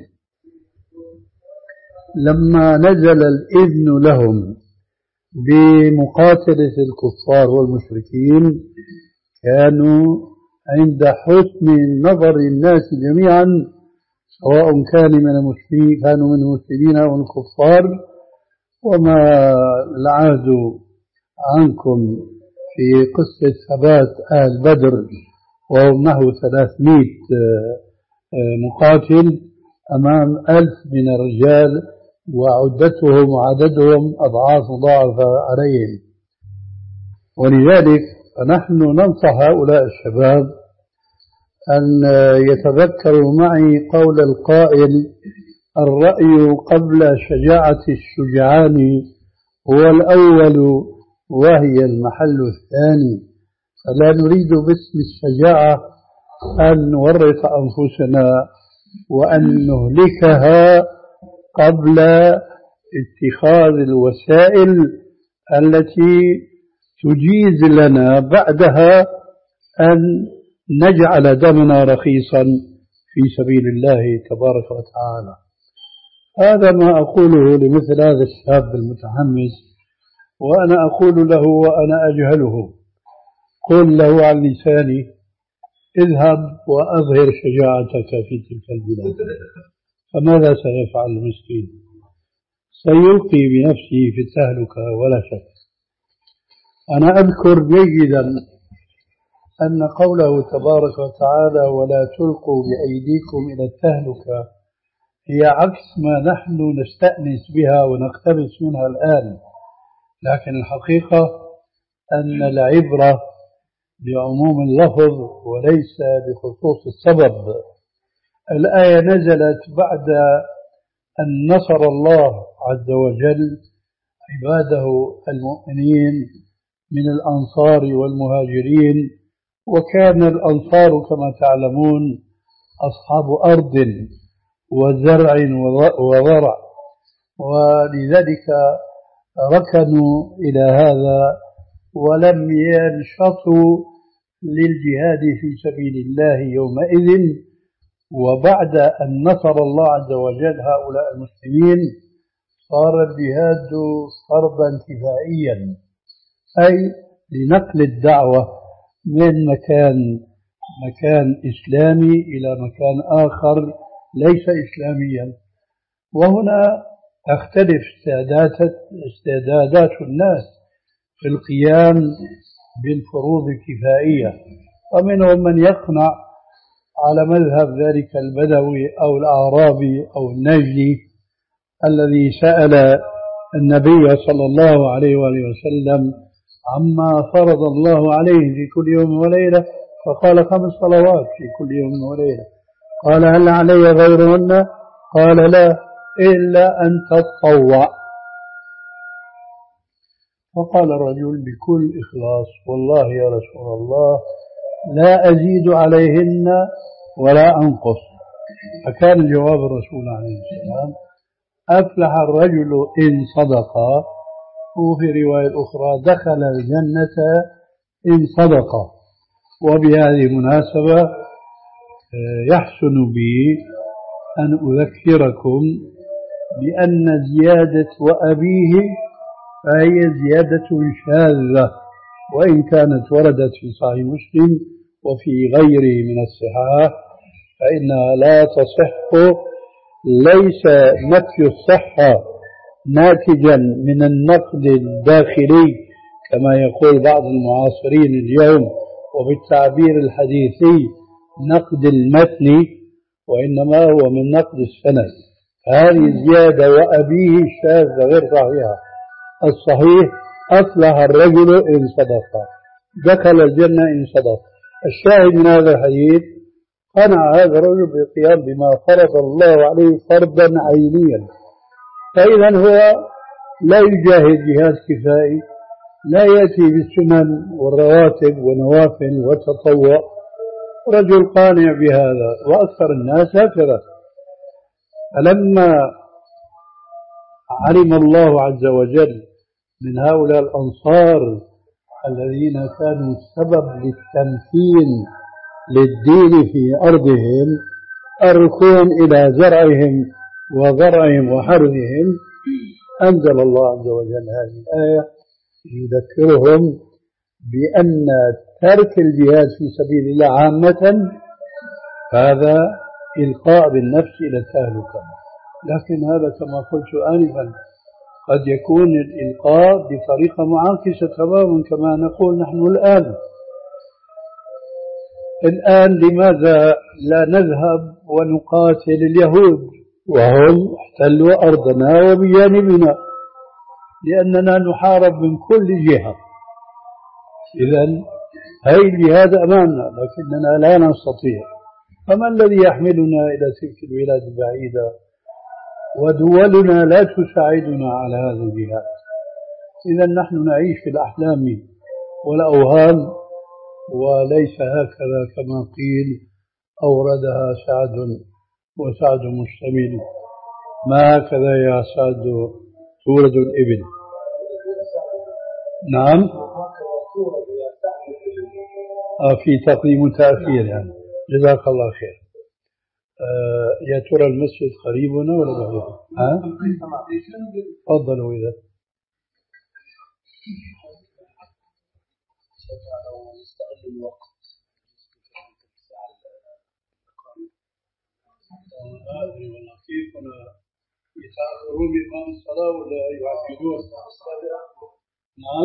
لما نزل الإذن لهم بمقاتلة الكفار والمشركين كانوا عند حسن نظر الناس جميعا، سواء كان من المسلمين كانوا من المسلمين أو الكفار. وما العهد عنكم في قصة ثبات آل بدر وهم نحو ثلاثمائة مقاتل أمام ألف من الرجال، وعدتهم وعددهم أضعاف مضاعفة عليهم. ولذلك فنحن ننصح هؤلاء الشباب أن يتذكروا معي قول القائل: الرأي قبل شجاعة الشجعان هو الأول وهي المحل الثاني. فلا نريد باسم الشجاعة أن نورط أنفسنا وأن نهلكها قبل اتخاذ الوسائل التي تجيز لنا بعدها أن نجعل دمنا رخيصا في سبيل الله تبارك وتعالى. هذا ما أقوله لمثل هذا الشاب المتحمس، وأنا أقول له وأنا أجهله: قل له عن لساني اذهب وأظهر شجاعتك في تلك البلاد. فماذا سيفعل المسكين؟ سيلقي بنفسه في التهلكة ولا شك. أنا أذكر جيدا أن قوله تبارك وتعالى: ولا تلقوا بأيديكم إلى التهلكة، هي عكس ما نحن نستأنس بها ونقتبس منها الآن. لكن الحقيقة أن العبرة بعموم اللفظ وليس بخصوص السبب. الآية نزلت بعد أن نصر الله عز وجل عباده المؤمنين من الأنصار والمهاجرين، وكان الأنصار كما تعلمون أصحاب أرض وزرع وضرع، ولذلك ركنوا إلى هذا ولم ينشطوا للجهاد في سبيل الله يومئذ. وبعد أن نصر الله عز وجل هؤلاء المسلمين صار الجهاد فرضا كفائيا، أي لنقل الدعوة من مكان مكان إسلامي إلى مكان آخر ليس إسلاميا. وهنا تختلف استعدادات استعدادات الناس في القيام بالفروض الكفائية، ومنهم من يقنع على مذهب ذلك البدوي أو الأعرابي أو النجدي الذي سأل النبي صلى الله عليه وآله وسلم عما فرض الله عليه في كل يوم وليلة، فقال: خمس صلوات في كل يوم وليلة. قال: هل علي غيرهن؟ قال: لا، إلا أن تتطوع. فقال الرجل بكل إخلاص: والله يا رسول الله لا أزيد عليهن ولا أنقص. فكان جواب الرسول عليه السلام: أفلح الرجل إن صدق، وفي رواية أخرى دخل الجنة إن صدق. وبهذه المناسبة يحسن بي أن أذكركم بأن زيادة وأبيه فهي زيادة شاذة، وإن كانت وردت في صحيح مسلم وفي غيره من الصحاح فإنها لا تصح. ليس نفي الصحة ناتجا من النقد الداخلي كما يقول بعض المعاصرين اليوم، وبالتعبير الحديثي نقد المتن، وإنما هو من نقد السند. هذه الزيادة وأبيه شاذة غير صحيحة. الصحيح: أفلح الرجل إن صدق، دخل الجنة إن صدق. الشاهد من هذا الحديث: قنع هذا الرجل بالقيام بما فرض الله عليه فرضا عينيا. فإذا هو لا يجاهد جهاد كفائي، لا يأتي بالسنن والرواتب ونوافل والتطوع، رجل قانع بهذا، وأكثر الناس هكذا. فلما علم الله عز وجل من هؤلاء الأنصار الذين كانوا سبب للتمكين للدين في أرضهم، الركون إلى زرعهم وضرعهم وحرثهم، أنزل الله عز وجل هذه الآية يذكرهم بأن ترك الجهاد في سبيل الله عامة هذا إلقاء بالنفس إلى التهلكة. لكن هذا كما قلت آنفا قد يكون الإلقاء بطريقة معاكسة تماما كما نقول نحن الآن. الآن لماذا لا نذهب ونقاتل اليهود وهم احتلوا أرضنا وبجانبنا؟ لأننا نحارب من كل جهة. إذن هاي الجهاد أمامنا لكننا لا نستطيع. فما الذي يحملنا إلى تلك البلاد البعيدة ودولنا لا تساعدنا على هذا الجهاد؟ إذن نحن نعيش في الأحلام والأوهام، وليس هكذا كما قيل أوردها سعد وسعد مشتمل. ما هكذا يا سعد تولد الإبل. نعم، في تقديم وتأخير يعني. جزاك الله خير. آه يا ترى المسجد قريبنا ولا بعيد؟ ها؟ تفضلوا إذا. ما أدري والله كيف يتأخرون بإمام الصلاة ولا يعجلون؟ نعم.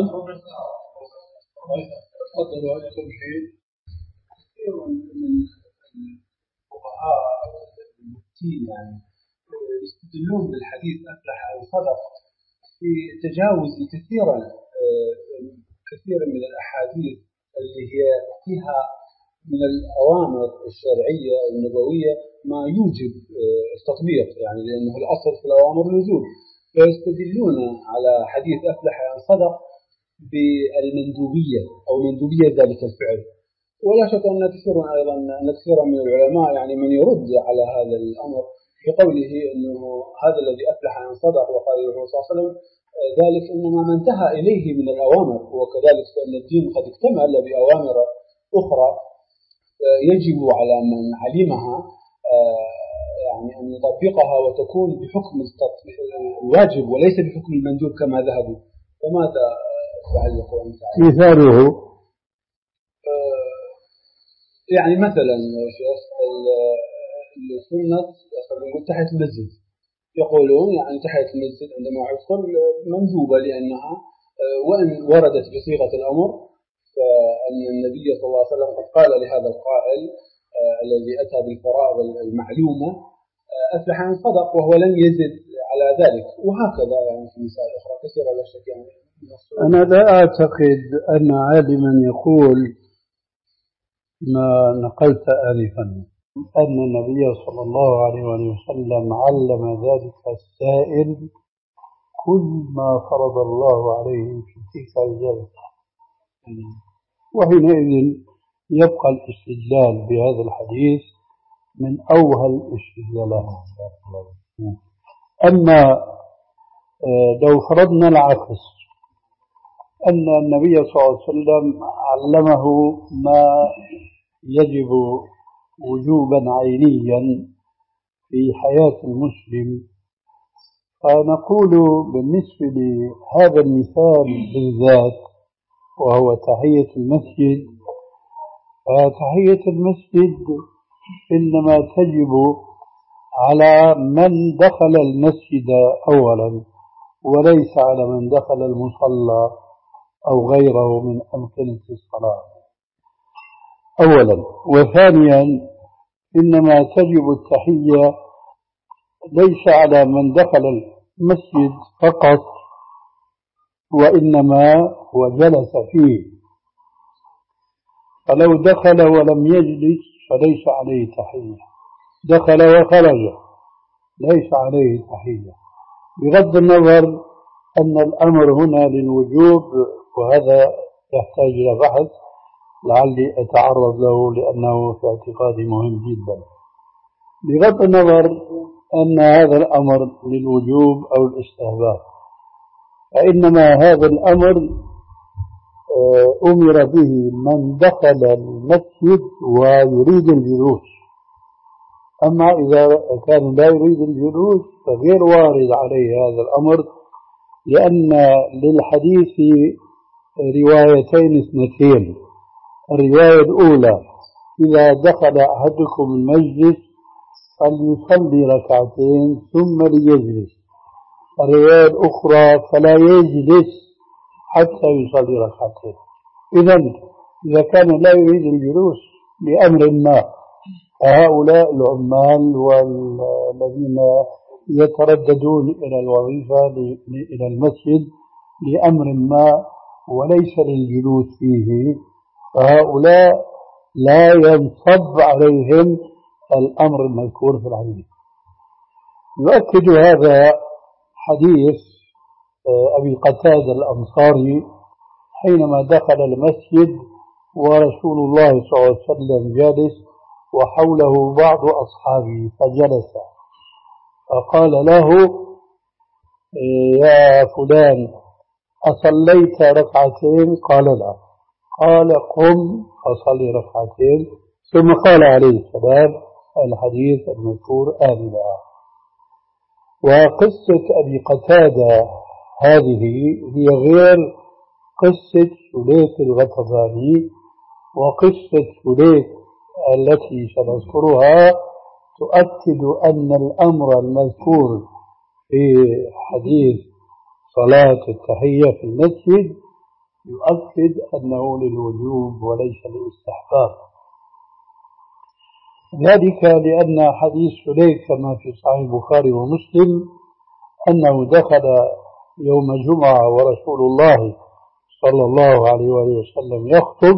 تفضلوا عندكم شيء. كثير من الفقهاء المفتين يعني يستدلون بالحديث أفلح أو صدق في تجاوز كثيرا كثيرا من الأحاديث اللي هي فيها من الأوامر الشرعية النبوية ما يوجب التطبيق، يعني لأنه الأصل في الأوامر الوجوب، فيستدلون على حديث أفلح أو صدق بالمندوبية أو مندوبية ذلك الفعل. ولا شك أن كثيرا أيضا أن كثيرا من العلماء يعني من يرد على هذا الأمر بقوله أنه هذا الذي أفلح أن صدق وقال الرسول صلى الله عليه وسلم ذلك إنما ما انتهى إليه من الأوامر، وكذلك فإن الدين قد اكتمل بأوامر أخرى يجب على من علمها يعني أن يطبقها وتكون بحكم الواجب وليس بحكم المندوب كما ذهبوا. فماذا تعلق أنت؟ مثاله يعني مثلا شيخ السنة تحت المسجد يقولون يعني تحت المسجد عندما يدخل مندوبة، لأنها وإن وردت بصيغة الأمر فأن النبي صلى الله عليه وسلم قد قال لهذا القائل الذي أتى بالفرائض المعلومة أفلح أن صدق، وهو لم يزد على ذلك. وهكذا يعني في مسائل أخرى كثيرة لا شك. يعني أنا لا أعتقد أن عالما يقول ما نقلت آنفا أن النبي صلى الله عليه وسلم علم ذلك السائل كل ما فرض الله عليه في تلك الجلسة، وحينئذ يبقى الاستدلال بهذا الحديث من أوهى الاستدلالات. أما لو فرضنا العكس أن النبي صلى الله عليه وسلم علمه ما يجب وجوبا عينيا في حياة المسلم، فنقول بالنسبة لهذا المثال بالذات وهو تحية المسجد، فتحية المسجد إنما تجب على من دخل المسجد أولا، وليس على من دخل المصلى أو غيره من أمكنة الصلاة أولا. وثانيا إنما تجب التحية ليس على من دخل المسجد فقط، وإنما وجلس فيه، فلو دخل ولم يجلس فليس عليه تحية، دخل وخرج ليس عليه تحية، بغض النظر أن الأمر هنا للوجوب وهذا يحتاج إلى بحث، لعلي أتعرض له لأنه في اعتقادي مهم جدا. بغض النظر أن هذا الأمر للوجوب أو الاستحباب، فإنما هذا الأمر أمر به من دخل المسجد ويريد الجلوس. أما إذا كان لا يريد الجلوس فغير وارد عليه هذا الأمر، لأن للحديث روايتين اثنتين. الرواية الأولى: إذا دخل أحدكم المسجد فليصلي ركعتين ثم ليجلس. الرواية الأخرى: فلا يجلس حتى يصلي ركعتين. إذن إذا كان لا يريد الجلوس لأمر ما، فهؤلاء العمال والذين يترددون إلى الوظيفة إلى المسجد لأمر ما وليس للجلوس فيه، فهؤلاء لا ينصب عليهم الأمر المذكور في الحديث. يؤكد هذا حديث أبي قتادة الأنصاري حينما دخل المسجد ورسول الله صلى الله عليه وسلم جالس وحوله بعض أصحابه، فجلس فقال له: يا فلان أصليت ركعتين؟ قال: لا. قال: قم فصلي ركعتين. ثم قال عليه السلام الحديث المذكور آنفا. وقصة أبي قتادة هذه هي غير قصة سليك الغطفاني، وقصة سليك التي سنذكرها تؤكد أن الأمر المذكور في حديث صلاة التحية في المسجد يؤكد أنه للوجوب وليس للاستحباب. ذلك لأن حديث سليك كما في صحيح البخاري ومسلم أنه دخل يوم جمعة ورسول الله صلى الله عليه وآله وسلم يخطب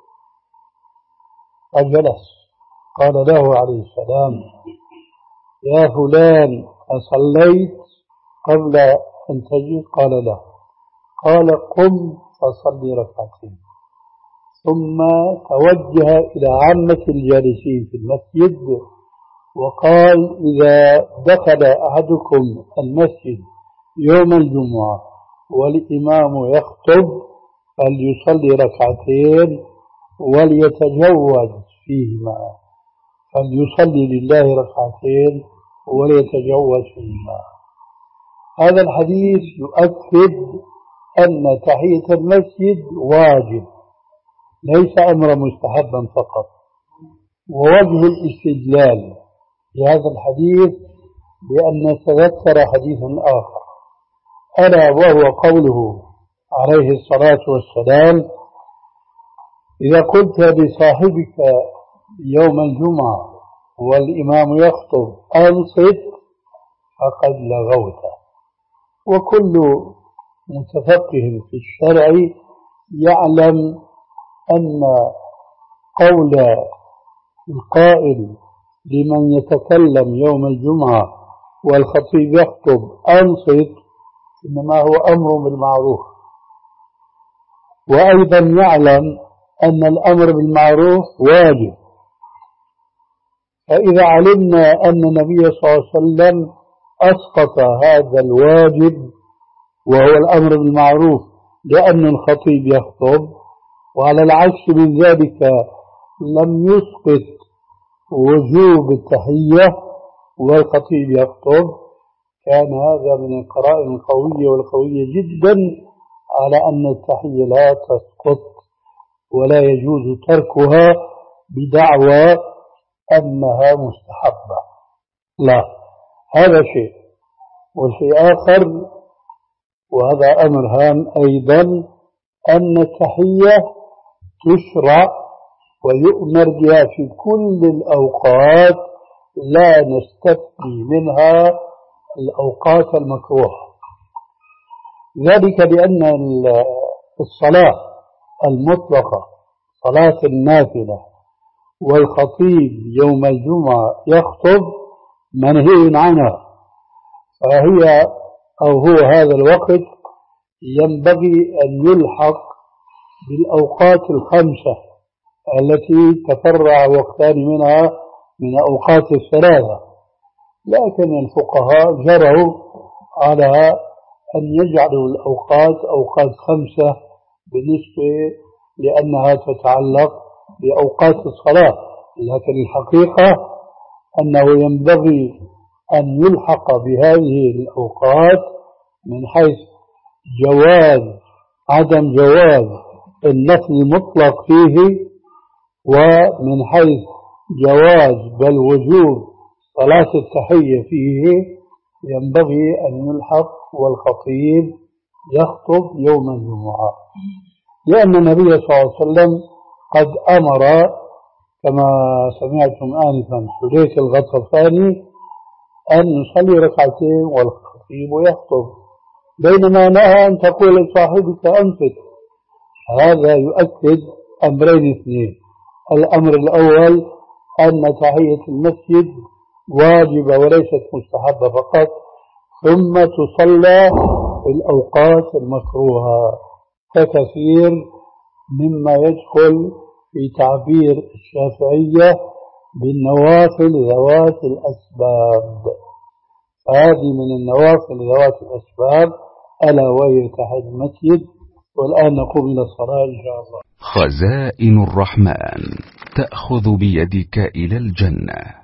فجلس. قال له عليه السلام: يا فلان أصليت قبل أن تجلس؟ قال: لا. قال: قم فصلي ركعتين. ثم توجه إلى عامة الجالسين في المسجد وقال: إذا دخل أحدكم المسجد يوم الجمعة والإمام يخطب فليصلي ركعتين وليتجوز فيهما، فليصلي لله ركعتين وليتجوز فيهما. هذا الحديث يؤكد أن تحية المسجد واجب ليس أمر مستحبا فقط. ووجه الاستدلال لهذا الحديث بأن نتذكر حديثا آخر، ألا وهو قوله عليه الصلاة والسلام: إذا قلت لصاحبك يوم الجمعة والإمام يخطب أنصت فقد لغوت. وكل متفقه في الشرع يعلم أن قول القائل لمن يتكلم يوم الجمعة والخطيب يخطب أنصت إنما هو أمر بالمعروف، وأيضا يعلم أن الأمر بالمعروف واجب. فإذا علمنا أن النبي صلى الله عليه وسلم أسقط هذا الواجب وهو الأمر بالمعروف لأن الخطيب يخطب، وعلى العكس من ذلك لم يسقط وجوب التحية والخطيب يخطب، كان هذا من القرائن القوية والقوية جدا على أن التحية لا تسقط ولا يجوز تركها بدعوى أنها مستحبة. لا، هذا شيء. والشيء آخر وهذا أمر هام أيضا، أن التحية تشرع ويؤمر بها في كل الأوقات، لا نستثني منها الأوقات المكروهة. ذلك لأن الصلاة المطلقة صلاة النافلة والخطيب يوم الجمعة يخطب منهي عنها، فهي أو هو هذا الوقت ينبغي أن يلحق بالأوقات الخمسة التي تفرع وقتان منها من أوقات الثلاثة، لكن الفقهاء جروا على أن يجعلوا الأوقات أوقات خمسة بالنسبة لأنها تتعلق بأوقات الصلاة، لكن الحقيقة أنه ينبغي أن يلحق بهذه الأوقات من حيث جواز عدم جواز النفل المطلق فيه، ومن حيث جواز بل وجوب صلاة التحية فيه ينبغي أن يلحق والخطيب يخطب يوم الجمعة، لأن النبي صلى الله عليه وسلم قد أمر كما سمعتم آنفا حديث الغطفاني أن نصلي ركعتين والخطيب يخطب، بينما نهى أن تقول لصاحبك أنفت. هذا يؤكد أمرين اثنين: الأمر الأول أن تحية المسجد واجبة وليست مستحبة فقط، ثم تصلى في الأوقات المكروهة ككثير مما يدخل في تعبير الشافعية بالنوافل ذوات الأسباب. هذه من النوافل ذوات الأسباب ألا وهي تحية المسجد. والآن نقوم إلى الصلاة إن شاء الله. خزائن الرحمن تأخذ بيدك إلى الجنة.